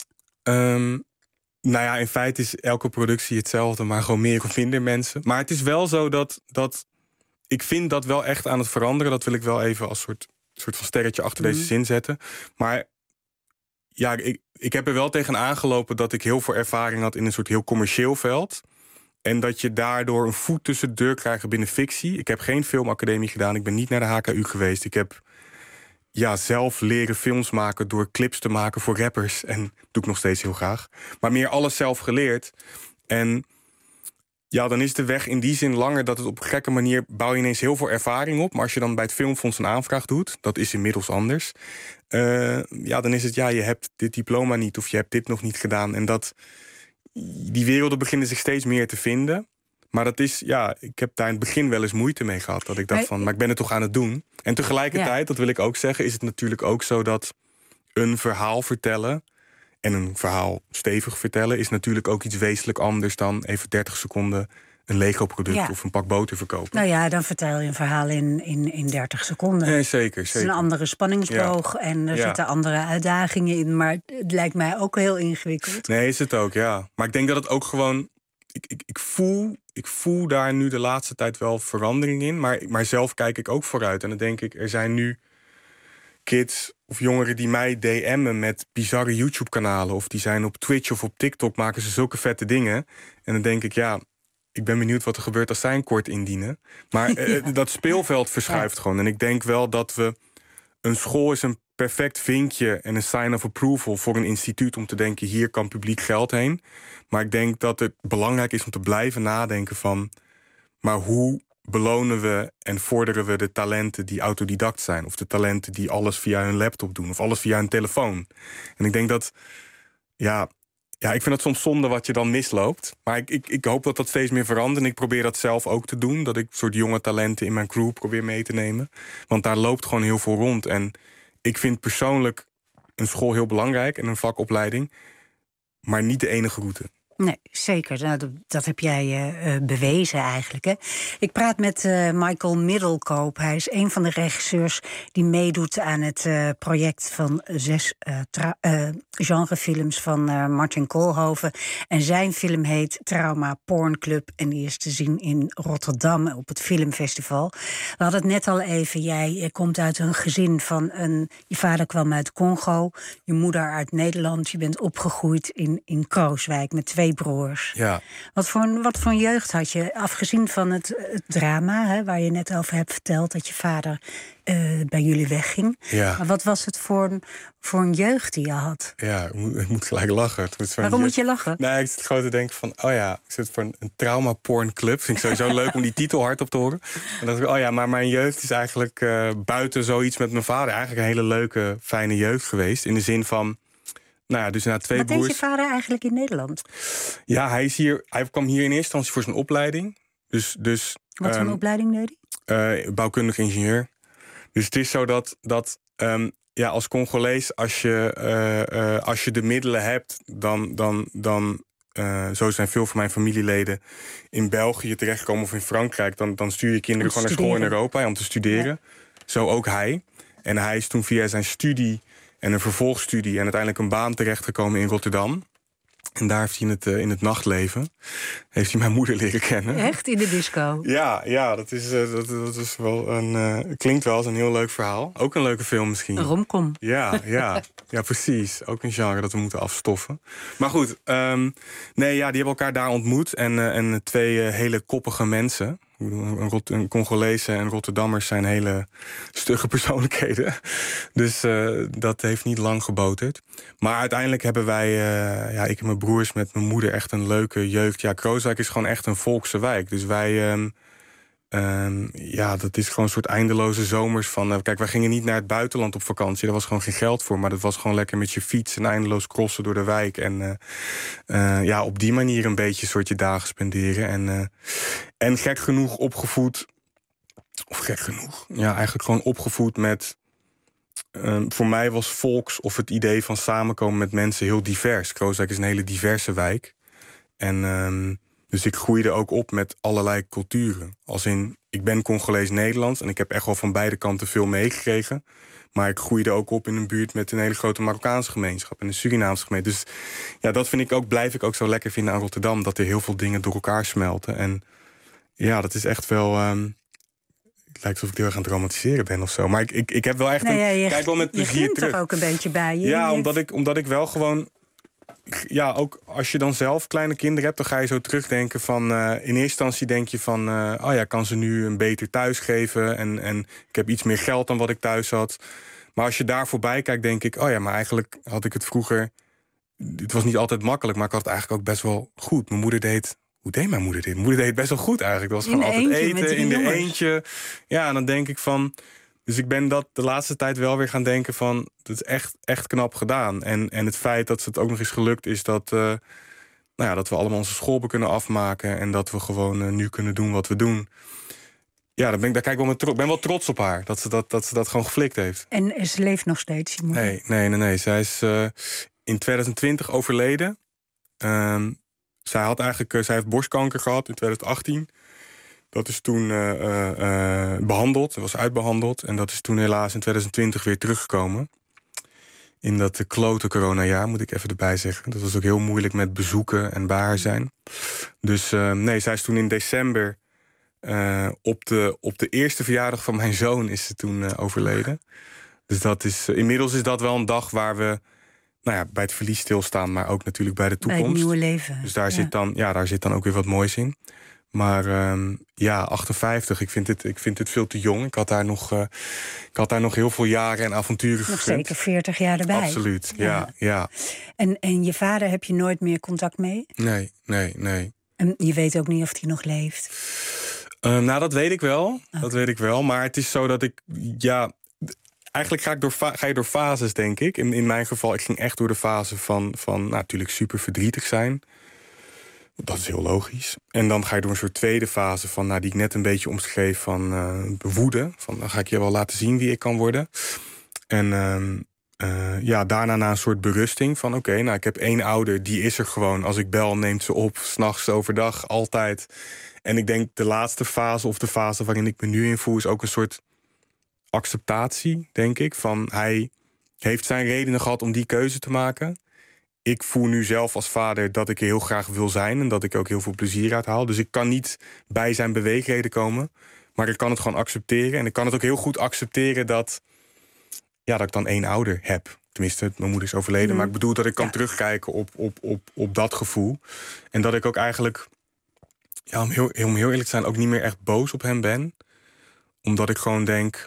Nou ja, in feite is elke productie hetzelfde... maar gewoon meer of minder mensen. Maar het is wel zo dat ik vind dat wel echt aan het veranderen. Dat wil ik wel even als soort van sterretje achter deze zin zetten. Maar ja, ik heb er wel tegen aangelopen... dat ik heel veel ervaring had in een soort heel commercieel veld. En dat je daardoor een voet tussen de deur krijgt binnen fictie. Ik heb geen filmacademie gedaan. Ik ben niet naar de HKU geweest. Ik heb zelf leren films maken door clips te maken voor rappers. En dat doe ik nog steeds heel graag. Maar meer alles zelf geleerd. En ja, dan is de weg in die zin langer dat het op een gekke manier... bouw je ineens heel veel ervaring op. Maar als je dan bij het Filmfonds een aanvraag doet... dat is inmiddels anders. Dan is het, je hebt dit diploma niet... of je hebt dit nog niet gedaan. En die werelden beginnen zich steeds meer te vinden. Maar dat is, ik heb daar in het begin wel eens moeite mee gehad. Dat ik dacht maar ik ben het toch aan het doen. En tegelijkertijd, dat wil ik ook zeggen... is het natuurlijk ook zo dat een verhaal vertellen... en een verhaal stevig vertellen... is natuurlijk ook iets wezenlijk anders dan even 30 seconden... een Lego-product of een pak boter verkopen. Nou ja, dan vertel je een verhaal in 30 seconden. Nee, zeker. Het is een andere spanningsboog en er zitten andere uitdagingen in. Maar het lijkt mij ook heel ingewikkeld. Nee, is het ook, ja. Maar ik denk dat het ook gewoon... Ik voel daar nu de laatste tijd wel verandering in. Maar zelf kijk ik ook vooruit. En dan denk ik, er zijn nu kids of jongeren die mij DM'en met bizarre YouTube-kanalen... of die zijn op Twitch of op TikTok, maken ze zulke vette dingen. En dan denk ik, ik ben benieuwd wat er gebeurt als zij een kort indienen. Maar dat speelveld verschuift gewoon. En ik denk wel dat een school is een perfect vinkje en een sign of approval voor een instituut... om te denken, hier kan publiek geld heen. Maar ik denk dat het belangrijk is om te blijven nadenken van... maar hoe belonen we en vorderen we de talenten die autodidact zijn... of de talenten die alles via hun laptop doen of alles via hun telefoon. En ik denk dat... ik vind het soms zonde wat je dan misloopt. Maar ik hoop dat dat steeds meer verandert. En ik probeer dat zelf ook te doen. Dat ik soort jonge talenten in mijn crew probeer mee te nemen. Want daar loopt gewoon heel veel rond. En ik vind persoonlijk een school heel belangrijk en een vakopleiding. Maar niet de enige route. Nee, zeker. Nou, dat heb jij bewezen eigenlijk. Hè? Ik praat met Michael Middelkoop. Hij is een van de regisseurs die meedoet aan het project van 6 genrefilms van Martin Koolhoven. En zijn film heet Trauma Porn Club. En die is te zien in Rotterdam op het filmfestival. We hadden het net al even. Jij komt uit een gezin van je vader kwam uit Congo. Je moeder uit Nederland. Je bent opgegroeid in Krooswijk met 2 broers. Ja. Wat voor een jeugd had je? Afgezien van het drama, hè, waar je net over hebt verteld... dat je vader bij jullie wegging. Ja. Maar wat was het voor een jeugd die je had? Ja, ik moet gelijk lachen. Waarom moet je lachen? Nee, ik zit gewoon te denken van... ik zit voor een trauma porn club. Vind ik sowieso leuk om die titel hardop te horen. En dan dacht ik, maar mijn jeugd is eigenlijk buiten zoiets met mijn vader... eigenlijk een hele leuke, fijne jeugd geweest. In de zin van... dus na 2 broers... Wat deed je vader eigenlijk in Nederland? Ja, hij kwam hier in eerste instantie voor zijn opleiding. Dus wat voor een opleiding deed hij? Bouwkundig ingenieur. Dus het is zo dat als Congolees, als je de middelen hebt, dan zo zijn veel van mijn familieleden in België terechtgekomen of in Frankrijk. Dan stuur je kinderen gewoon naar school in Europa om te studeren. Ja. Zo ook hij. En hij is toen via zijn studie en een vervolgstudie en uiteindelijk een baan terechtgekomen in Rotterdam. En daar heeft hij in het nachtleven heeft hij mijn moeder leren kennen. Echt? In de disco? Ja, dat is wel klinkt wel als een heel leuk verhaal. Ook een leuke film misschien. Een romcom. Ja, precies. Ook een genre dat we moeten afstoffen. Maar goed, die hebben elkaar daar ontmoet. En twee hele koppige mensen. Een Congolese en Rotterdammers zijn hele stugge persoonlijkheden. Dus dat heeft niet lang geboterd. Maar uiteindelijk hebben wij, ik en mijn broers met mijn moeder, echt een leuke jeugd. Ja, Krooswijk is gewoon echt een volkse wijk. Dus wij, dat is gewoon een soort eindeloze zomers van... kijk, wij gingen niet naar het buitenland op vakantie. Daar was gewoon geen geld voor. Maar dat was gewoon lekker met je fiets en eindeloos crossen door de wijk. En op die manier een beetje soort je dagen spenderen. En gek genoeg opgevoed... Of gek genoeg? Ja, eigenlijk gewoon opgevoed met... voor mij was volks of het idee van samenkomen met mensen heel divers. Krooswijk is een hele diverse wijk. En... Dus ik groeide ook op met allerlei culturen. Als in, ik ben Congolees-Nederlands... en ik heb echt wel van beide kanten veel meegekregen. Maar ik groeide ook op in een buurt met een hele grote Marokkaanse gemeenschap... en een Surinaamse gemeenschap. Dus ja, dat blijf ik ook zo lekker vinden aan Rotterdam... dat er heel veel dingen door elkaar smelten. En ja, dat is echt wel... Het lijkt alsof ik heel erg aan het romantiseren ben of zo. Maar ik heb wel echt kijk wel met plezier terug. Je er ook een beetje bij je. Ja, omdat ik wel gewoon... Ja, ook als je dan zelf kleine kinderen hebt... dan ga je zo terugdenken van... in eerste instantie denk je van... kan ze nu een beter thuis geven... en ik heb iets meer geld dan wat ik thuis had. Maar als je daar voorbij kijkt, denk ik... maar eigenlijk had ik het vroeger... Het was niet altijd makkelijk, maar ik had het eigenlijk ook best wel goed. Mijn moeder deed... Hoe deed mijn moeder dit? Mijn moeder deed best wel goed eigenlijk. Dat was gewoon altijd eten, in de eentje. Ja, en dan denk ik van... Dus ik ben dat de laatste tijd wel weer gaan denken van... dat is echt knap gedaan. En het feit dat het ook nog eens gelukt is... dat we allemaal onze school kunnen afmaken... en dat we gewoon nu kunnen doen wat we doen. Ja, daar kijk ik wel met ben wel trots op haar. Dat ze dat gewoon geflikt heeft. En ze leeft nog steeds, je moeder? Nee. Zij is in 2020 overleden. Zij heeft borstkanker gehad in 2018... Dat is toen behandeld, dat was uitbehandeld. En dat is toen helaas in 2020 weer teruggekomen. In dat klote coronajaar, moet ik even erbij zeggen. Dat was ook heel moeilijk met bezoeken en bij haar zijn. Dus zij is toen in december... op de eerste verjaardag van mijn zoon is ze toen overleden. Dus inmiddels is dat wel een dag waar we... bij het verlies stilstaan, maar ook natuurlijk bij de toekomst. Bij het nieuwe leven. Dus daar zit dan ook weer wat moois in. Maar 58, ik vind het veel te jong. Ik had daar nog heel veel jaren en avonturen gegund. Nog zeker 40 jaar erbij. Absoluut, ja. En je vader, heb je nooit meer contact mee? Nee. En je weet ook niet of hij nog leeft? Dat weet ik wel. Oh. Dat weet ik wel. Maar het is zo dat ik... Eigenlijk ga je door fases, denk ik. In mijn geval, ik ging echt door de fase van natuurlijk super verdrietig zijn... Dat is heel logisch. En dan ga je door een soort tweede fase van... die ik net een beetje omschreef van woede. Van dan ga ik je wel laten zien wie ik kan worden. En daarna naar een soort berusting van... ik heb 1 ouder, die is er gewoon. Als ik bel, neemt ze op, 's nachts, overdag, altijd. En ik denk de laatste fase of de fase waarin ik me nu in voel... is ook een soort acceptatie, denk ik. Van hij heeft zijn redenen gehad om die keuze te maken... Ik voel nu zelf als vader dat ik er heel graag wil zijn... en dat ik ook heel veel plezier uit haal. Dus ik kan niet bij zijn beweegreden komen. Maar ik kan het gewoon accepteren. En ik kan het ook heel goed accepteren dat ik dan 1 ouder heb. Tenminste, mijn moeder is overleden. Maar ik bedoel dat ik kan terugkijken op dat gevoel. En dat ik ook eigenlijk, om heel eerlijk te zijn... ook niet meer echt boos op hem ben. Omdat ik gewoon denk...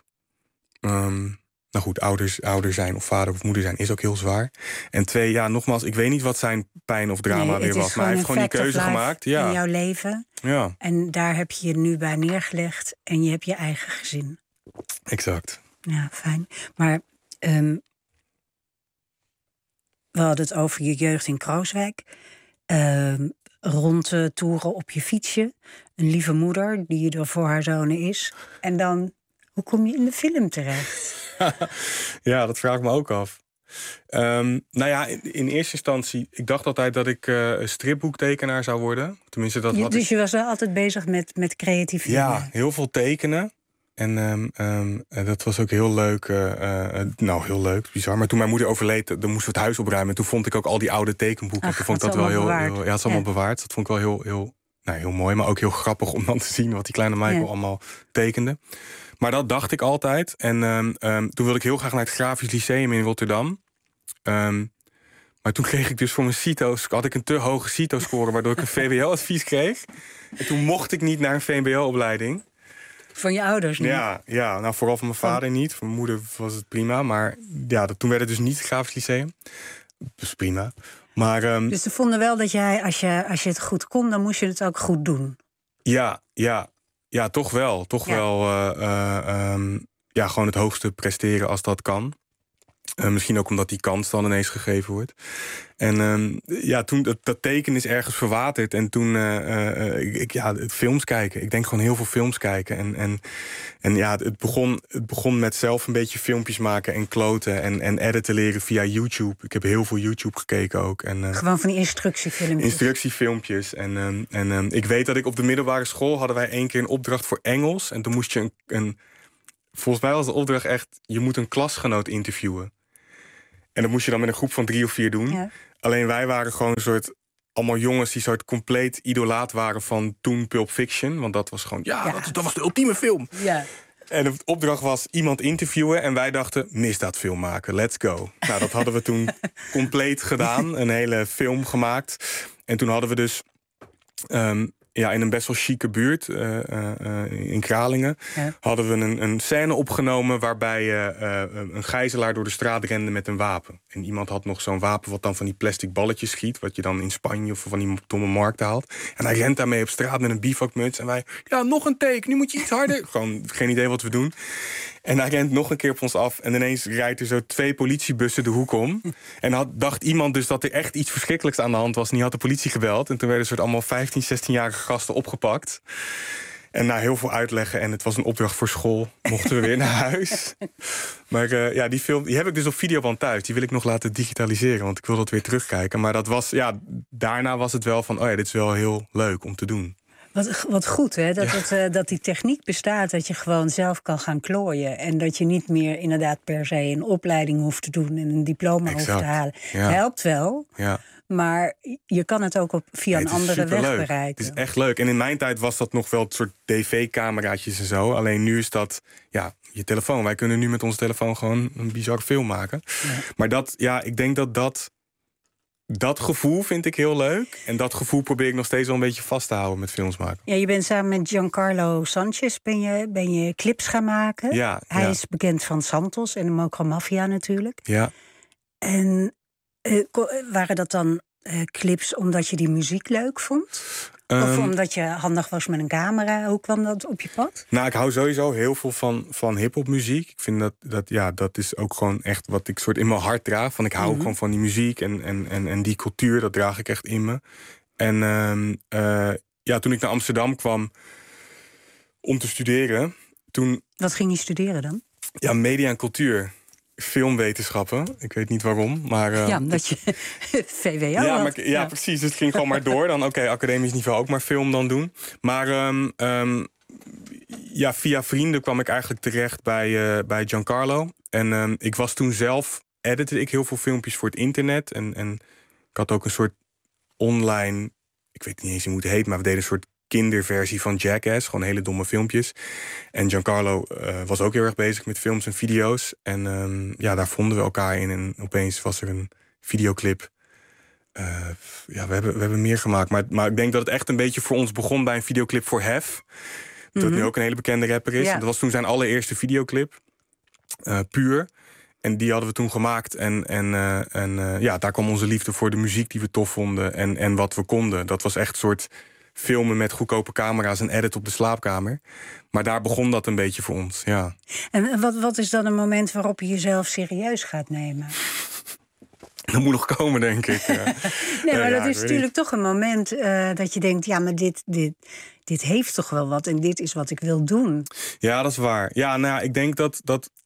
ouder zijn of vader of moeder zijn is ook heel zwaar. En 2, nogmaals, ik weet niet wat zijn pijn of drama weer was. Maar hij heeft gewoon die keuze gemaakt. Ja. In jouw leven. Ja. En daar heb je je nu bij neergelegd. En je hebt je eigen gezin. Exact. Ja, fijn. Maar we hadden het over je jeugd in Krooswijk. Rondtoeren op je fietsje. Een lieve moeder die er voor haar zonen is. En dan, hoe kom je in de film terecht? Ja, dat vraag ik me ook af. Nou ja, in eerste instantie... Ik dacht altijd dat ik stripboektekenaar zou worden. Tenminste, dat had Dus je was wel altijd bezig met creatief dingen? Ja, heel veel tekenen. En dat was ook heel leuk. Heel leuk, bizar. Maar toen mijn moeder overleed, dan moesten we het huis opruimen. En toen vond ik ook al die oude tekenboeken. Ach, toen vond ik dat wel heel het is allemaal bewaard. Dat vond ik wel heel mooi. Maar ook heel grappig om dan te zien wat die kleine Michael allemaal tekende. Maar dat dacht ik altijd. En toen wilde ik heel graag naar het Grafisch Lyceum in Rotterdam. Maar toen kreeg ik dus voor mijn CITO's... had ik een te hoge CITO-score, waardoor ik een VWO-advies kreeg. En toen mocht ik niet naar een VMBO-opleiding. Van je ouders niet? Ja, nou vooral van mijn vader niet. Van mijn moeder was het prima. Maar ja, toen werd het dus niet het Grafisch Lyceum. Dus prima. Maar, dus ze vonden wel dat jij, als je het goed kon... dan moest je het ook goed doen? Ja, toch wel. Gewoon het hoogste presteren als dat kan. Misschien ook omdat die kans dan ineens gegeven wordt. En toen dat teken is ergens verwaterd. En toen films kijken. Ik denk gewoon heel veel films kijken. En het begon met zelf een beetje filmpjes maken en kloten en editen leren via YouTube. Ik heb heel veel YouTube gekeken ook. Gewoon van die instructiefilmpjes? Instructiefilmpjes. En ik weet dat ik op de middelbare school... hadden wij 1 keer een opdracht voor Engels. En toen moest je volgens mij was de opdracht echt... je moet een klasgenoot interviewen. En dat moest je dan met een groep van 3 of 4 doen. Ja. Alleen wij waren gewoon een soort... allemaal jongens die soort compleet idolaat waren van toen Pulp Fiction. Want dat was gewoon, dat was de ultieme film. Ja. En de opdracht was iemand interviewen. En wij dachten, misdaadfilm maken, let's go. Nou, dat hadden we toen compleet gedaan. Een hele film gemaakt. En toen hadden we dus... in een best wel chique buurt, in Kralingen... hadden we een scène opgenomen... waarbij een gijzelaar door de straat rende met een wapen. En iemand had nog zo'n wapen wat dan van die plastic balletjes schiet... wat je dan in Spanje of van die domme markten haalt. En hij rent daarmee op straat met een bivakmuts. En wij, nog een take, nu moet je iets harder. Gewoon geen idee wat we doen. En hij rent nog een keer op ons af. En ineens rijdt er zo 2 politiebussen de hoek om. En dacht iemand dus dat er echt iets verschrikkelijks aan de hand was. En die had de politie gebeld. En toen werden soort allemaal 15, 16-jarige gasten opgepakt. En na heel veel uitleggen, en het was een opdracht voor school... mochten we weer naar huis. Maar die film die heb ik dus op videoband thuis. Die wil ik nog laten digitaliseren, want ik wil dat weer terugkijken. Maar dat was, daarna was het wel van... dit is wel heel leuk om te doen. Wat goed, hè? Dat die techniek bestaat, dat je gewoon zelf kan gaan klooien. En dat je niet meer inderdaad per se een opleiding hoeft te doen... en een diploma hoeft te halen. Ja. Helpt wel, maar je kan het ook via een andere weg bereiken. Het is echt leuk. En in mijn tijd was dat nog wel het soort tv-cameraatjes en zo. Alleen nu is dat je telefoon. Wij kunnen nu met onze telefoon gewoon een bizar film maken. Ja. Maar ik denk dat gevoel vind ik heel leuk. En dat gevoel probeer ik nog steeds wel een beetje vast te houden met films maken. Ja, je bent samen met Giancarlo Sanchez ben je clips gaan maken. Ja, Hij is bekend van Santos en de Mokro Mafia natuurlijk. Ja. En waren dat dan clips omdat je die muziek leuk vond? Of omdat je handig was met een camera? Hoe kwam dat op je pad? Nou, ik hou sowieso heel veel van hiphop muziek. Ik vind dat is ook gewoon echt wat ik soort in mijn hart draag. Van ik hou gewoon van die muziek en die cultuur, dat draag ik echt in me. En toen ik naar Amsterdam kwam om te studeren, toen... Wat ging je studeren dan? Ja, media en cultuur. Filmwetenschappen. Ik weet niet waarom, maar... omdat je VWO had. Ja, precies. Dus het ging gewoon maar door. Dan academisch niveau ook maar film dan doen. Maar via vrienden kwam ik eigenlijk terecht bij Giancarlo. En ik was toen zelf... editte ik heel veel filmpjes voor het internet. En ik had ook een soort online... Ik weet niet eens hoe het heet, maar we deden een soort kinderversie van Jackass. Gewoon hele domme filmpjes. En Giancarlo was ook heel erg bezig met films en video's. En daar vonden we elkaar in. En opeens was er een videoclip. We hebben meer gemaakt. Maar ik denk dat het echt een beetje voor ons begon bij een videoclip voor Hef. Dat nu ook een hele bekende rapper is. Ja. Dat was toen zijn allereerste videoclip. Puur. En die hadden we toen gemaakt. En daar kwam onze liefde voor de muziek die we tof vonden. En wat we konden. Dat was echt een soort... filmen met goedkope camera's en edit op de slaapkamer. Maar daar begon dat een beetje voor ons, ja. En wat is dan een moment waarop je jezelf serieus gaat nemen? Dat moet nog komen, denk ik. Nee, maar dat is natuurlijk toch een moment dat je denkt... ja, maar dit heeft toch wel wat en dit is wat ik wil doen. Ja, dat is waar. Ja, ik denk dat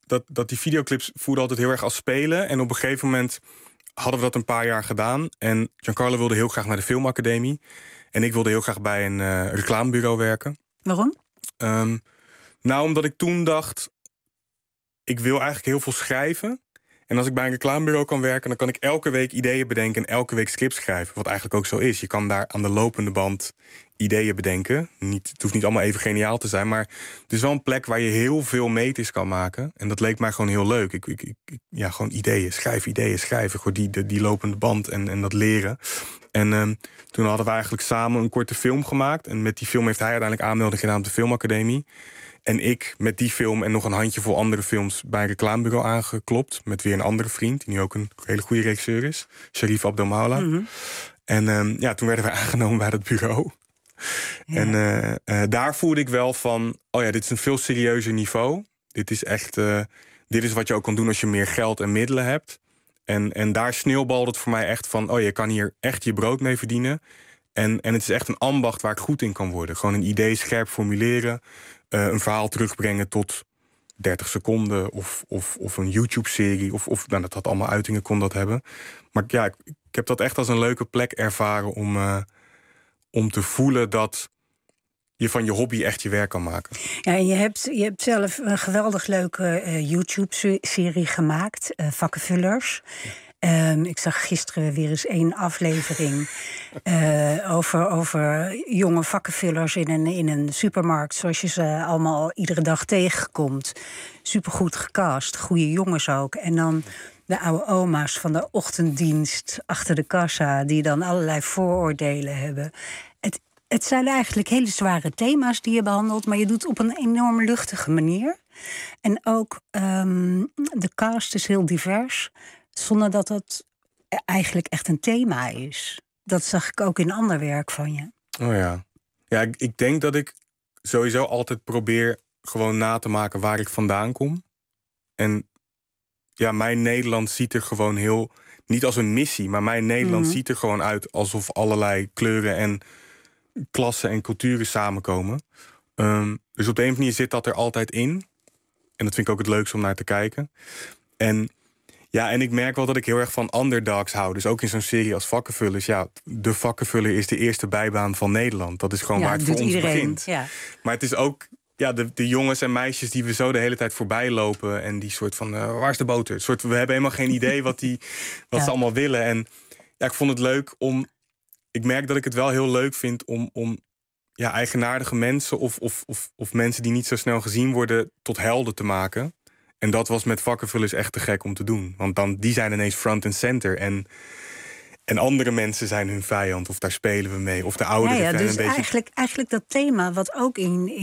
dat die videoclips voelden altijd heel erg als spelen. En op een gegeven moment hadden we dat een paar jaar gedaan. En Giancarlo wilde heel graag naar de filmacademie. En ik wilde heel graag bij een reclamebureau werken. Waarom? Omdat ik toen dacht, ik wil eigenlijk heel veel schrijven. En als ik bij een reclamebureau kan werken, dan kan ik elke week ideeën bedenken en elke week scripts schrijven. Wat eigenlijk ook zo is. Je kan daar aan de lopende band ideeën bedenken. Het hoeft niet allemaal even geniaal te zijn, maar het is wel een plek waar je heel veel meters kan maken. En dat leek mij gewoon heel leuk. Gewoon ideeën schrijven. Gewoon die lopende band en dat leren. En toen hadden we eigenlijk samen een korte film gemaakt. En met die film heeft hij uiteindelijk aanmelding gedaan op de filmacademie. En ik met die film en nog een handjevol andere films bij een reclamebureau aangeklopt. Met weer een andere vriend, die nu ook een hele goede regisseur is. Sharif Abdelmaula. Mm-hmm. En toen werden we aangenomen bij dat bureau. Ja. En daar voelde ik wel van, dit is een veel serieuzer niveau. Dit is echt, dit is wat je ook kan doen als je meer geld en middelen hebt. En daar sneeuwbalde het voor mij echt van, je kan hier echt je brood mee verdienen. En het is echt een ambacht waar ik goed in kan worden. Gewoon een idee scherp formuleren. Een verhaal terugbrengen tot 30 seconden of een YouTube-serie. Dat had allemaal uitingen, kon dat hebben. Maar ja, ik heb dat echt als een leuke plek ervaren om te voelen dat je van je hobby echt je werk kan maken. Ja, en je hebt zelf een geweldig leuke YouTube-serie gemaakt, Vakkenvullers. Ik zag gisteren weer eens 1 aflevering over jonge vakkenvullers in een supermarkt, zoals je ze allemaal iedere dag tegenkomt. Supergoed gecast, goede jongens ook. En dan de oude oma's van de ochtenddienst achter de kassa, die dan allerlei vooroordelen hebben. Het zijn eigenlijk hele zware thema's die je behandelt, maar je doet het op een enorm luchtige manier. En ook de cast is heel divers, zonder dat dat eigenlijk echt een thema is. Dat zag ik ook in ander werk van je. Oh ja. Ja, ik denk dat ik sowieso altijd probeer gewoon na te maken waar ik vandaan kom. En ja, mijn Nederland ziet er gewoon heel, niet als een missie, maar mijn Nederland ziet er gewoon uit alsof allerlei kleuren en klassen en culturen samenkomen. Dus op de een of andere manier zit dat er altijd in. En dat vind ik ook het leukste om naar te kijken. En ik merk wel dat ik heel erg van underdogs hou. Dus ook in zo'n serie als Vakkenvullers. Ja, de vakkenvuller is de eerste bijbaan van Nederland. Dat is gewoon waar het voor ons begint. Ja. Maar het is ook de jongens en meisjes die we zo de hele tijd voorbij lopen. En die soort van, waar is de boter? We hebben helemaal geen idee wat ze allemaal willen. En ik vond het leuk om. Ik merk dat ik het wel heel leuk vind om eigenaardige mensen of mensen die niet zo snel gezien worden tot helden te maken. En dat was met Vakkenvullers echt te gek om te doen. Want die zijn ineens front and center. En andere mensen zijn hun vijand. Of daar spelen we mee. Of de ouderen zijn dus een beetje. Eigenlijk dat thema wat ook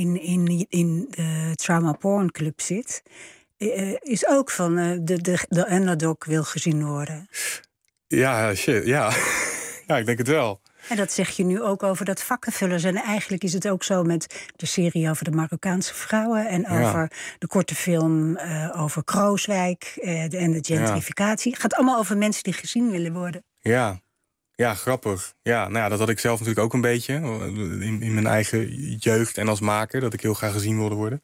in de Trauma Porn Club zit, is ook van de underdog wil gezien worden. Ja, shit, ja. Ja, ik denk het wel. En dat zeg je nu ook over dat Vakkenvullers. En eigenlijk is het ook zo met de serie over de Marokkaanse vrouwen. En over de korte film over Krooswijk en de gentrificatie. Het gaat allemaal over mensen die gezien willen worden. Ja, grappig. Ja, dat had ik zelf natuurlijk ook een beetje. In mijn eigen jeugd en als maker. Dat ik heel graag gezien wilde worden.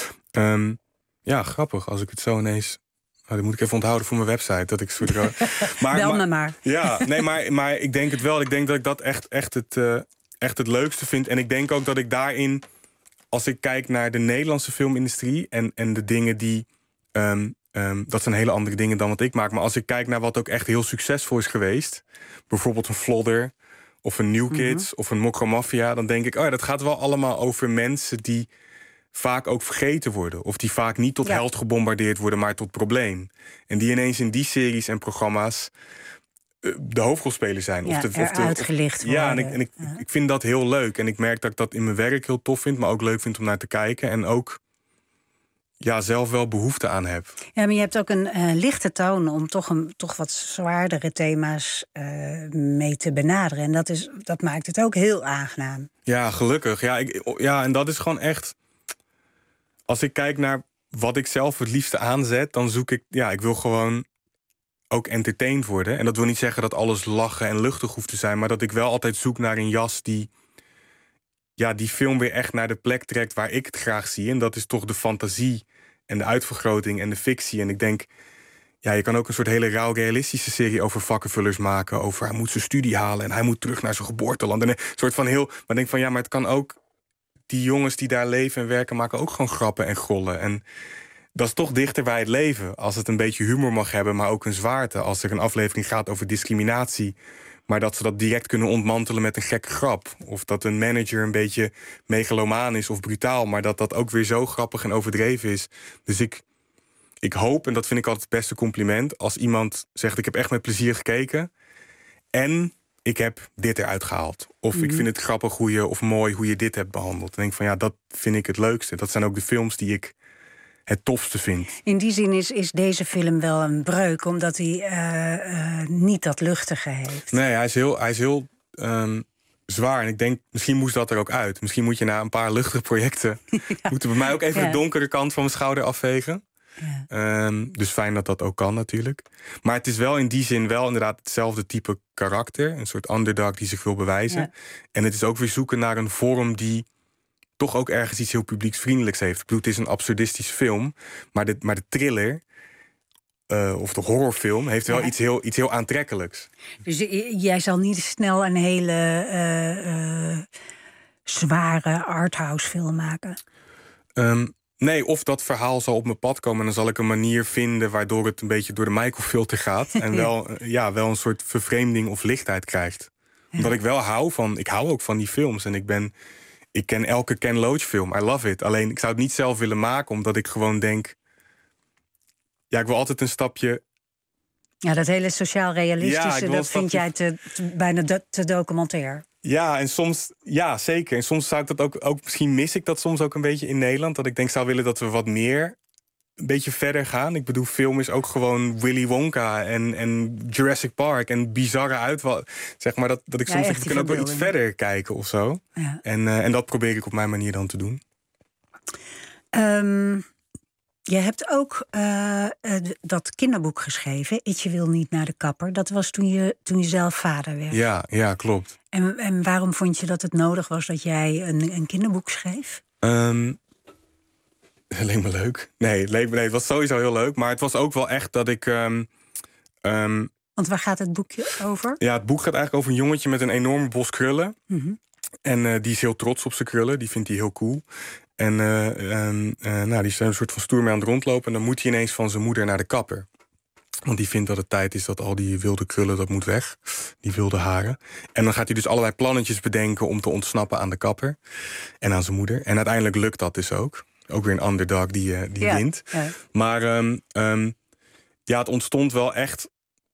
Grappig als ik het zo ineens. Dat moet ik even onthouden voor mijn website. Dat ik Bel me maar. Ja, nee, maar ik denk het wel. Ik denk dat ik dat echt het leukste vind. En ik denk ook dat ik daarin, als ik kijk naar de Nederlandse filmindustrie en de dingen die. Dat zijn hele andere dingen dan wat ik maak. Maar als ik kijk naar wat ook echt heel succesvol is geweest, bijvoorbeeld een Flodder of een New Kids of een Mokro Mafia, dan denk ik, dat gaat wel allemaal over mensen die vaak ook vergeten worden. Of die vaak niet tot held gebombardeerd worden, maar tot probleem. En die ineens in die series en programma's de hoofdrolspeler zijn. Ja, of uitgelicht worden. Ja, en ik vind dat heel leuk. En ik merk dat ik dat in mijn werk heel tof vind, maar ook leuk vind om naar te kijken. En ook zelf wel behoefte aan heb. Ja, maar je hebt ook een lichte toon om toch wat zwaardere thema's mee te benaderen. En dat maakt het ook heel aangenaam. Ja, gelukkig. En dat is gewoon echt. Als ik kijk naar wat ik zelf het liefste aanzet, dan zoek ik. Ik wil gewoon ook entertained worden. En dat wil niet zeggen dat alles lachen en luchtig hoeft te zijn, maar dat ik wel altijd zoek naar een jas die die film weer echt naar de plek trekt waar ik het graag zie. En dat is toch de fantasie en de uitvergroting en de fictie. En ik denk, ja, je kan ook een soort hele rauw realistische serie over vakkenvullers maken. Over hij moet zijn studie halen en hij moet terug naar zijn geboorteland. En een soort van heel. Maar ik denk van ja, maar het kan ook. Die jongens die daar leven en werken maken ook gewoon grappen en gollen. En dat is toch dichter bij het leven. Als het een beetje humor mag hebben, maar ook een zwaarte. Als er een aflevering gaat over discriminatie, maar dat ze dat direct kunnen ontmantelen met een gekke grap. Of dat een manager een beetje megalomaan is of brutaal, maar dat dat ook weer zo grappig en overdreven is. Dus ik hoop, en dat vind ik altijd het beste compliment, als iemand zegt ik heb echt met plezier gekeken en ik heb dit eruit gehaald. Of ik vind het grappig of mooi hoe je dit hebt behandeld. Dan denk ik van ja, dat vind ik het leukste. Dat zijn ook de films die ik het tofste vind. In die zin is deze film wel een breuk, omdat hij niet dat luchtige heeft. Nee, hij is heel zwaar. En ik denk, misschien moest dat er ook uit. Misschien moet je na een paar luchtige projecten moeten bij mij ook even de donkere kant van mijn schouder afvegen. Ja. Dus fijn dat dat ook kan natuurlijk. Maar het is wel in die zin wel inderdaad hetzelfde type karakter. Een soort underdog die zich wil bewijzen. Ja. En het is ook weer zoeken naar een vorm die toch ook ergens iets heel publieksvriendelijks heeft. Ik bedoel, het is een absurdistische film, maar de thriller of de horrorfilm heeft wel iets heel aantrekkelijks. Dus jij zal niet snel een hele zware arthouse film maken? Nee, of dat verhaal zal op mijn pad komen en dan zal ik een manier vinden waardoor het een beetje door de Michael-filter gaat en wel een soort vervreemding of lichtheid krijgt. Ja. Omdat ik wel ik hou ook van die films en ik ken elke Ken Loach film. I love it. Alleen ik zou het niet zelf willen maken, omdat ik gewoon denk, ja, ik wil altijd een stapje. Ja, dat hele sociaal-realistische, dat vind jij bijna te documentair. Ja, en soms, ja, zeker. En soms zou ik dat ook misschien mis ik dat soms ook een beetje in Nederland. Dat ik denk, zou willen dat we wat meer een beetje verder gaan. Ik bedoel, film is ook gewoon Willy Wonka en Jurassic Park en bizarre zeg maar dat ik soms denk, we kunnen ook wel iets verder kijken of zo. Ja. En dat probeer ik op mijn manier dan te doen. Je hebt ook dat kinderboek geschreven, Itje wil niet naar de kapper. Dat was toen je zelf vader werd. Ja, klopt. En waarom vond je dat het nodig was dat jij een kinderboek schreef? Het leek me leuk. Nee, het was sowieso heel leuk. Maar het was ook wel echt dat ik. Want waar gaat het boekje over? Ja, het boek gaat eigenlijk over een jongetje met een enorme bos krullen. Mm-hmm. En die is heel trots op zijn krullen. Die vindt hij heel cool. En die is een soort van stoer mee aan het rondlopen. En dan moet hij ineens van zijn moeder naar de kapper. Want die vindt dat het tijd is dat al die wilde krullen, dat moet weg. Die wilde haren. En dan gaat hij dus allerlei plannetjes bedenken om te ontsnappen aan de kapper. En aan zijn moeder. En uiteindelijk lukt dat dus ook. Ook weer een underdog die wint. Ja. Maar het ontstond wel echt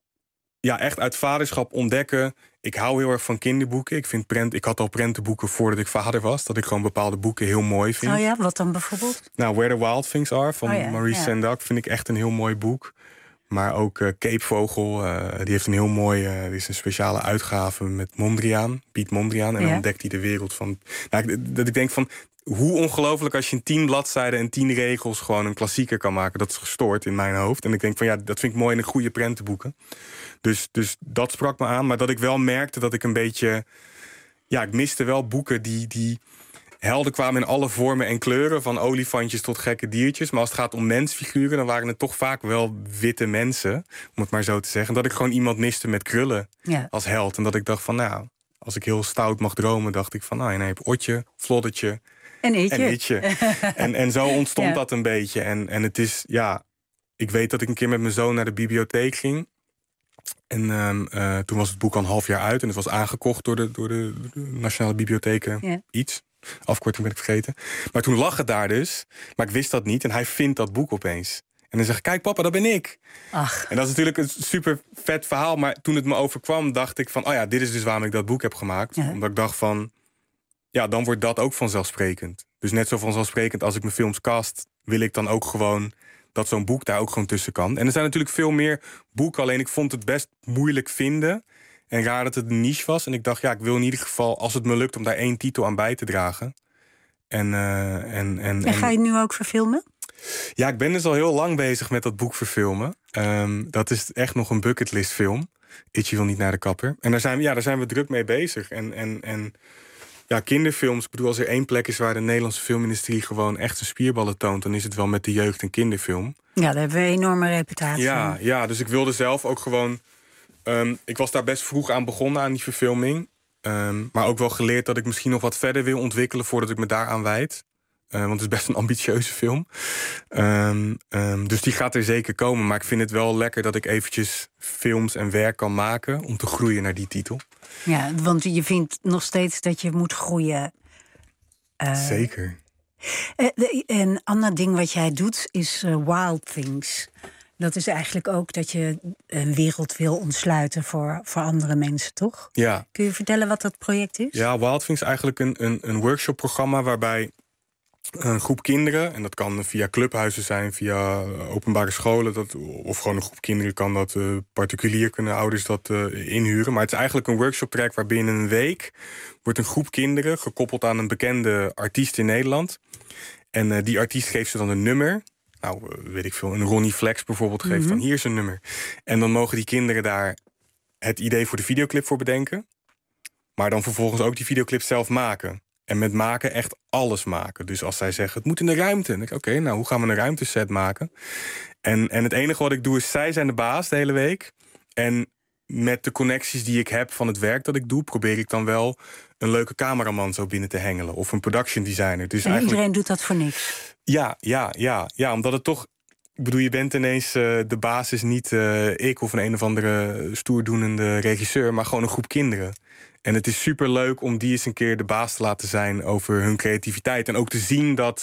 uit vaderschap ontdekken. Ik hou heel erg van kinderboeken. Ik had al prentenboeken voordat ik vader was. Dat ik gewoon bepaalde boeken heel mooi vind. Oh ja, wat dan bijvoorbeeld? Nou, Where the Wild Things Are van Maurice Sendak vind ik echt een heel mooi boek. Maar ook Keepvogel, die heeft een heel mooi. Er is een speciale uitgave met Mondriaan, Piet Mondriaan. En dan ontdekt hij de wereld van. Dat ik denk van, hoe ongelooflijk als je in 10 bladzijden en 10 regels gewoon een klassieker kan maken. Dat is gestoord in mijn hoofd. En ik denk van ja, dat vind ik mooi in een goede prentenboeken. Dus dat sprak me aan. Maar dat ik wel merkte dat ik een beetje. Ja, ik miste wel boeken die helden kwamen in alle vormen en kleuren. Van olifantjes tot gekke diertjes. Maar als het gaat om mensfiguren, dan waren het toch vaak wel witte mensen. Om het maar zo te zeggen. Dat ik gewoon iemand miste met krullen als held. En dat ik dacht van nou, als ik heel stout mag dromen, dacht ik van nou, je hebt Otje, Floddetje en Itje. En zo ontstond dat een beetje. En het is, ik weet dat ik een keer met mijn zoon naar de bibliotheek ging. En toen was het boek al een half jaar uit. En het was aangekocht door de Nationale Bibliotheken. Iets. Afkorting ben ik vergeten. Maar toen lag het daar dus. Maar ik wist dat niet. En hij vindt dat boek opeens. En dan zegt kijk papa, dat ben ik. Ach. En dat is natuurlijk een super vet verhaal. Maar toen het me overkwam, dacht ik van, oh ja, dit is dus waarom ik dat boek heb gemaakt. Ja. Omdat ik dacht van, ja, dan wordt dat ook vanzelfsprekend. Dus net zo vanzelfsprekend als ik mijn films cast, wil ik dan ook gewoon dat zo'n boek daar ook gewoon tussen kan. En er zijn natuurlijk veel meer boeken. Alleen ik vond het best moeilijk vinden. En raar dat het een niche was. En ik dacht, ja, ik wil in ieder geval, als het me lukt, om daar 1 titel aan bij te dragen. En ga je het nu ook verfilmen? Ja, ik ben dus al heel lang bezig met dat boek verfilmen. Dat is echt nog een bucketlist film. Itje wil niet naar de kapper. En daar zijn we druk mee bezig. En Ja, kinderfilms. Ik bedoel, als er één plek is waar de Nederlandse filmindustrie gewoon echt zijn spierballen toont, dan is het wel met de jeugd- en kinderfilm. Ja, daar hebben we een enorme reputatie van. Ja, dus ik wilde zelf ook gewoon... ik was daar best vroeg aan begonnen, aan die verfilming. Maar ook wel geleerd dat ik misschien nog wat verder wil ontwikkelen voordat ik me daaraan wijd. Want het is best een ambitieuze film. Dus die gaat er zeker komen. Maar ik vind het wel lekker dat ik eventjes films en werk kan maken om te groeien naar die titel. Ja, want je vindt nog steeds dat je moet groeien. Zeker. Een ander ding wat jij doet is Wild Things. Dat is eigenlijk ook dat je een wereld wil ontsluiten voor andere mensen, toch? Ja. Kun je vertellen wat dat project is? Ja, Wild Things is eigenlijk een workshopprogramma waarbij een groep kinderen, en dat kan via clubhuizen zijn, via openbare scholen, of gewoon een groep kinderen kan dat particulier, kunnen ouders dat inhuren. Maar het is eigenlijk een workshoptraject waar binnen een week wordt een groep kinderen gekoppeld aan een bekende artiest in Nederland. En die artiest geeft ze dan een nummer. Nou, weet ik veel, een Ronnie Flex bijvoorbeeld geeft dan hier zijn nummer. En dan mogen die kinderen daar het idee voor de videoclip voor bedenken. Maar dan vervolgens ook die videoclip zelf maken. En met maken echt alles maken. Dus als zij zeggen, het moet in de ruimte. Dan denk ik, oké, nou, hoe gaan we een ruimteset maken? En het enige wat ik doe is, zij zijn de baas de hele week. En met de connecties die ik heb van het werk dat ik doe, probeer ik dan wel een leuke cameraman zo binnen te hengelen. Of een production designer. Dus en iedereen doet dat voor niks? Ja, omdat het toch... Ik bedoel, je bent ineens de basis, niet ik of een of andere stoerdoenende regisseur, maar gewoon een groep kinderen. En het is superleuk om die eens een keer de baas te laten zijn over hun creativiteit. En ook te zien dat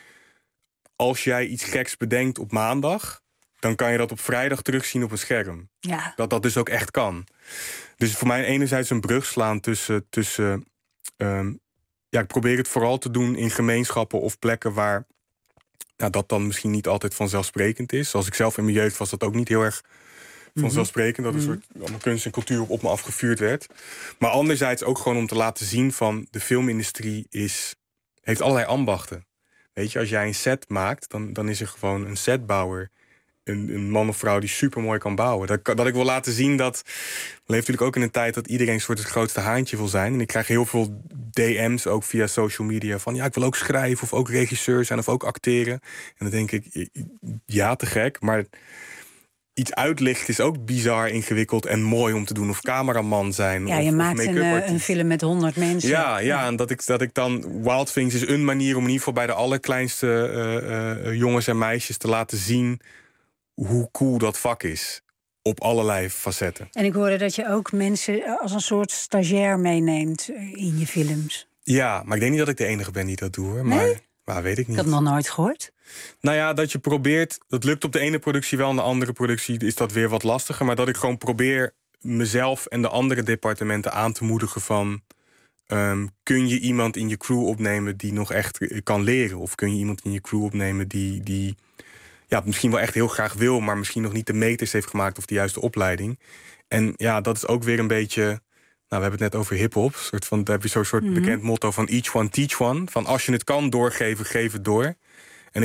als jij iets geks bedenkt op maandag, dan kan je dat op vrijdag terugzien op een scherm. Ja. Dat dus ook echt kan. Dus voor mij enerzijds een brug slaan tussen ik probeer het vooral te doen in gemeenschappen of plekken waar dat dan misschien niet altijd vanzelfsprekend is. Zoals ik zelf in mijn jeugd was dat ook niet heel erg vanzelfsprekend. Dat een soort allemaal kunst en cultuur op me afgevuurd werd. Maar anderzijds ook gewoon om te laten zien van de filmindustrie heeft allerlei ambachten. Weet je, als jij een set maakt, dan is er gewoon een setbouwer. Een man of vrouw die supermooi kan bouwen. Dat ik wil laten zien dat... We leven natuurlijk ook in een tijd dat iedereen een soort het grootste haantje wil zijn. En ik krijg heel veel DM's, ook via social media, van ja, ik wil ook schrijven of ook regisseur zijn of ook acteren. En dan denk ik, ja, te gek, maar iets uitlichten is ook bizar ingewikkeld en mooi om te doen. Of cameraman zijn. Ja, of, je maakt een film met 100 mensen. Ja, en dat ik dan... Wild Things is een manier om in ieder geval bij de allerkleinste jongens en meisjes te laten zien hoe cool dat vak is. Op allerlei facetten. En ik hoorde dat je ook mensen als een soort stagiair meeneemt in je films. Ja, maar ik denk niet dat ik de enige ben die dat doe, hoor. Nee? Maar weet ik niet. Ik had nog nooit gehoord. Nou ja, dat je probeert... Dat lukt op de ene productie wel, en de andere productie is dat weer wat lastiger. Maar dat ik gewoon probeer mezelf en de andere departementen aan te moedigen van... kun je iemand in je crew opnemen die nog echt kan leren? Of kun je iemand in je crew opnemen die misschien wel echt heel graag wil, maar misschien nog niet de meters heeft gemaakt of de juiste opleiding. En ja, dat is ook weer een beetje... Nou, we hebben het net over hiphop. Daar heb je zo'n soort bekend motto van each one teach one. Van als je het kan doorgeven, geef het door. En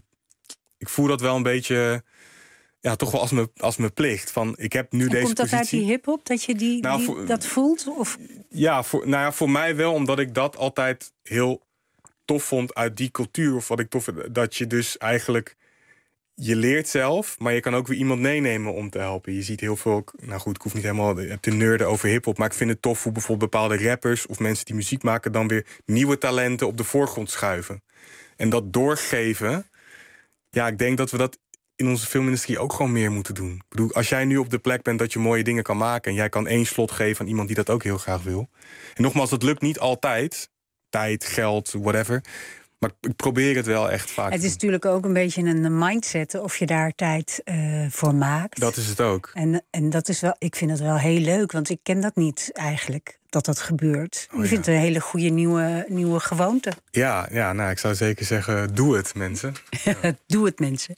ik voel dat wel een beetje... Ja, toch wel als mijn plicht. Van, ik heb nu deze komt dat positie. uit die hiphop, dat je dat voelt? Of? Ja, voor mij wel, omdat ik dat altijd heel tof vond uit die cultuur. Of wat ik tof vind, dat je dus eigenlijk... Je leert zelf, maar je kan ook weer iemand meenemen om te helpen. Je ziet heel veel... Nou goed, ik hoef niet helemaal te nerden over hiphop, maar ik vind het tof hoe bijvoorbeeld bepaalde rappers of mensen die muziek maken dan weer nieuwe talenten op de voorgrond schuiven. En dat doorgeven... Ja, ik denk dat we dat in onze filmindustrie ook gewoon meer moeten doen. Ik bedoel, als jij nu op de plek bent dat je mooie dingen kan maken en jij kan 1 slot geven aan iemand die dat ook heel graag wil. En nogmaals, dat lukt niet altijd. Tijd, geld, whatever. Maar ik probeer het wel echt vaak. Het is natuurlijk ook een beetje een mindset of je daar tijd voor maakt. Dat is het ook. En dat is wel, ik vind het wel heel leuk, want ik ken dat niet eigenlijk, dat gebeurt. Ik vind het een hele goede nieuwe gewoonte. Ja, nou, ik zou zeker zeggen, doe het, mensen. Ja. Doe het, mensen.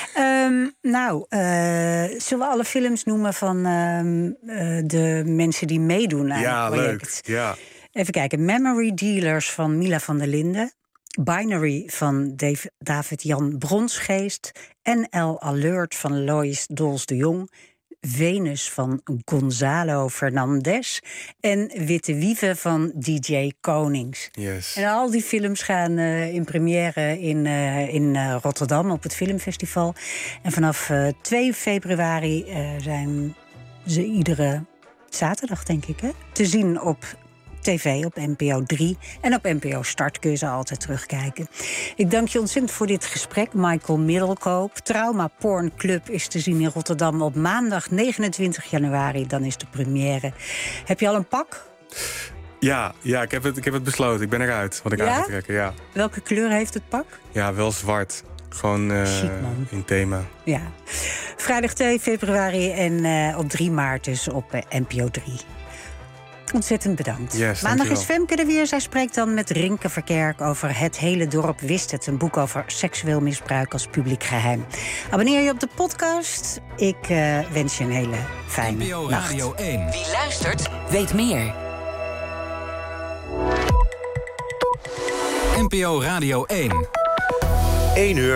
Zullen we alle films noemen van de mensen die meedoen aan het project? Leuk. Ja. Even kijken. Memory Dealers van Mila van der Linden. Binary van David-Jan Bronsgeest. NL Alert van Lois Dols de Jong. Venus van Gonzalo Fernandez en Witte Wieven van DJ Konings. Yes. En al die films gaan in première in Rotterdam op het filmfestival. En vanaf 2 februari zijn ze iedere zaterdag, denk ik, te zien op tv, op NPO 3. En op NPO Start kun je ze altijd terugkijken. Ik dank je ontzettend voor dit gesprek, Michael Middelkoop. Trauma Porn Club is te zien in Rotterdam op maandag 29 januari. Dan is de première. Heb je al een pak? Ja, ik heb het besloten. Ik ben eruit wat ik aan ga trekken. Ja. Welke kleur heeft het pak? Ja, wel zwart. Gewoon in thema. Ja. Vrijdag 2 februari en op 3 maart dus op NPO 3. Ontzettend bedankt. Yes, maandag is Femke er weer. Zij spreekt dan met Rinke Verkerk over Het hele dorp wist het. Een boek over seksueel misbruik als publiek geheim. Abonneer je op de podcast. Ik wens je een hele fijne NPO nacht. Radio 1. Wie luistert, weet meer. NPO Radio 1. 1 uur.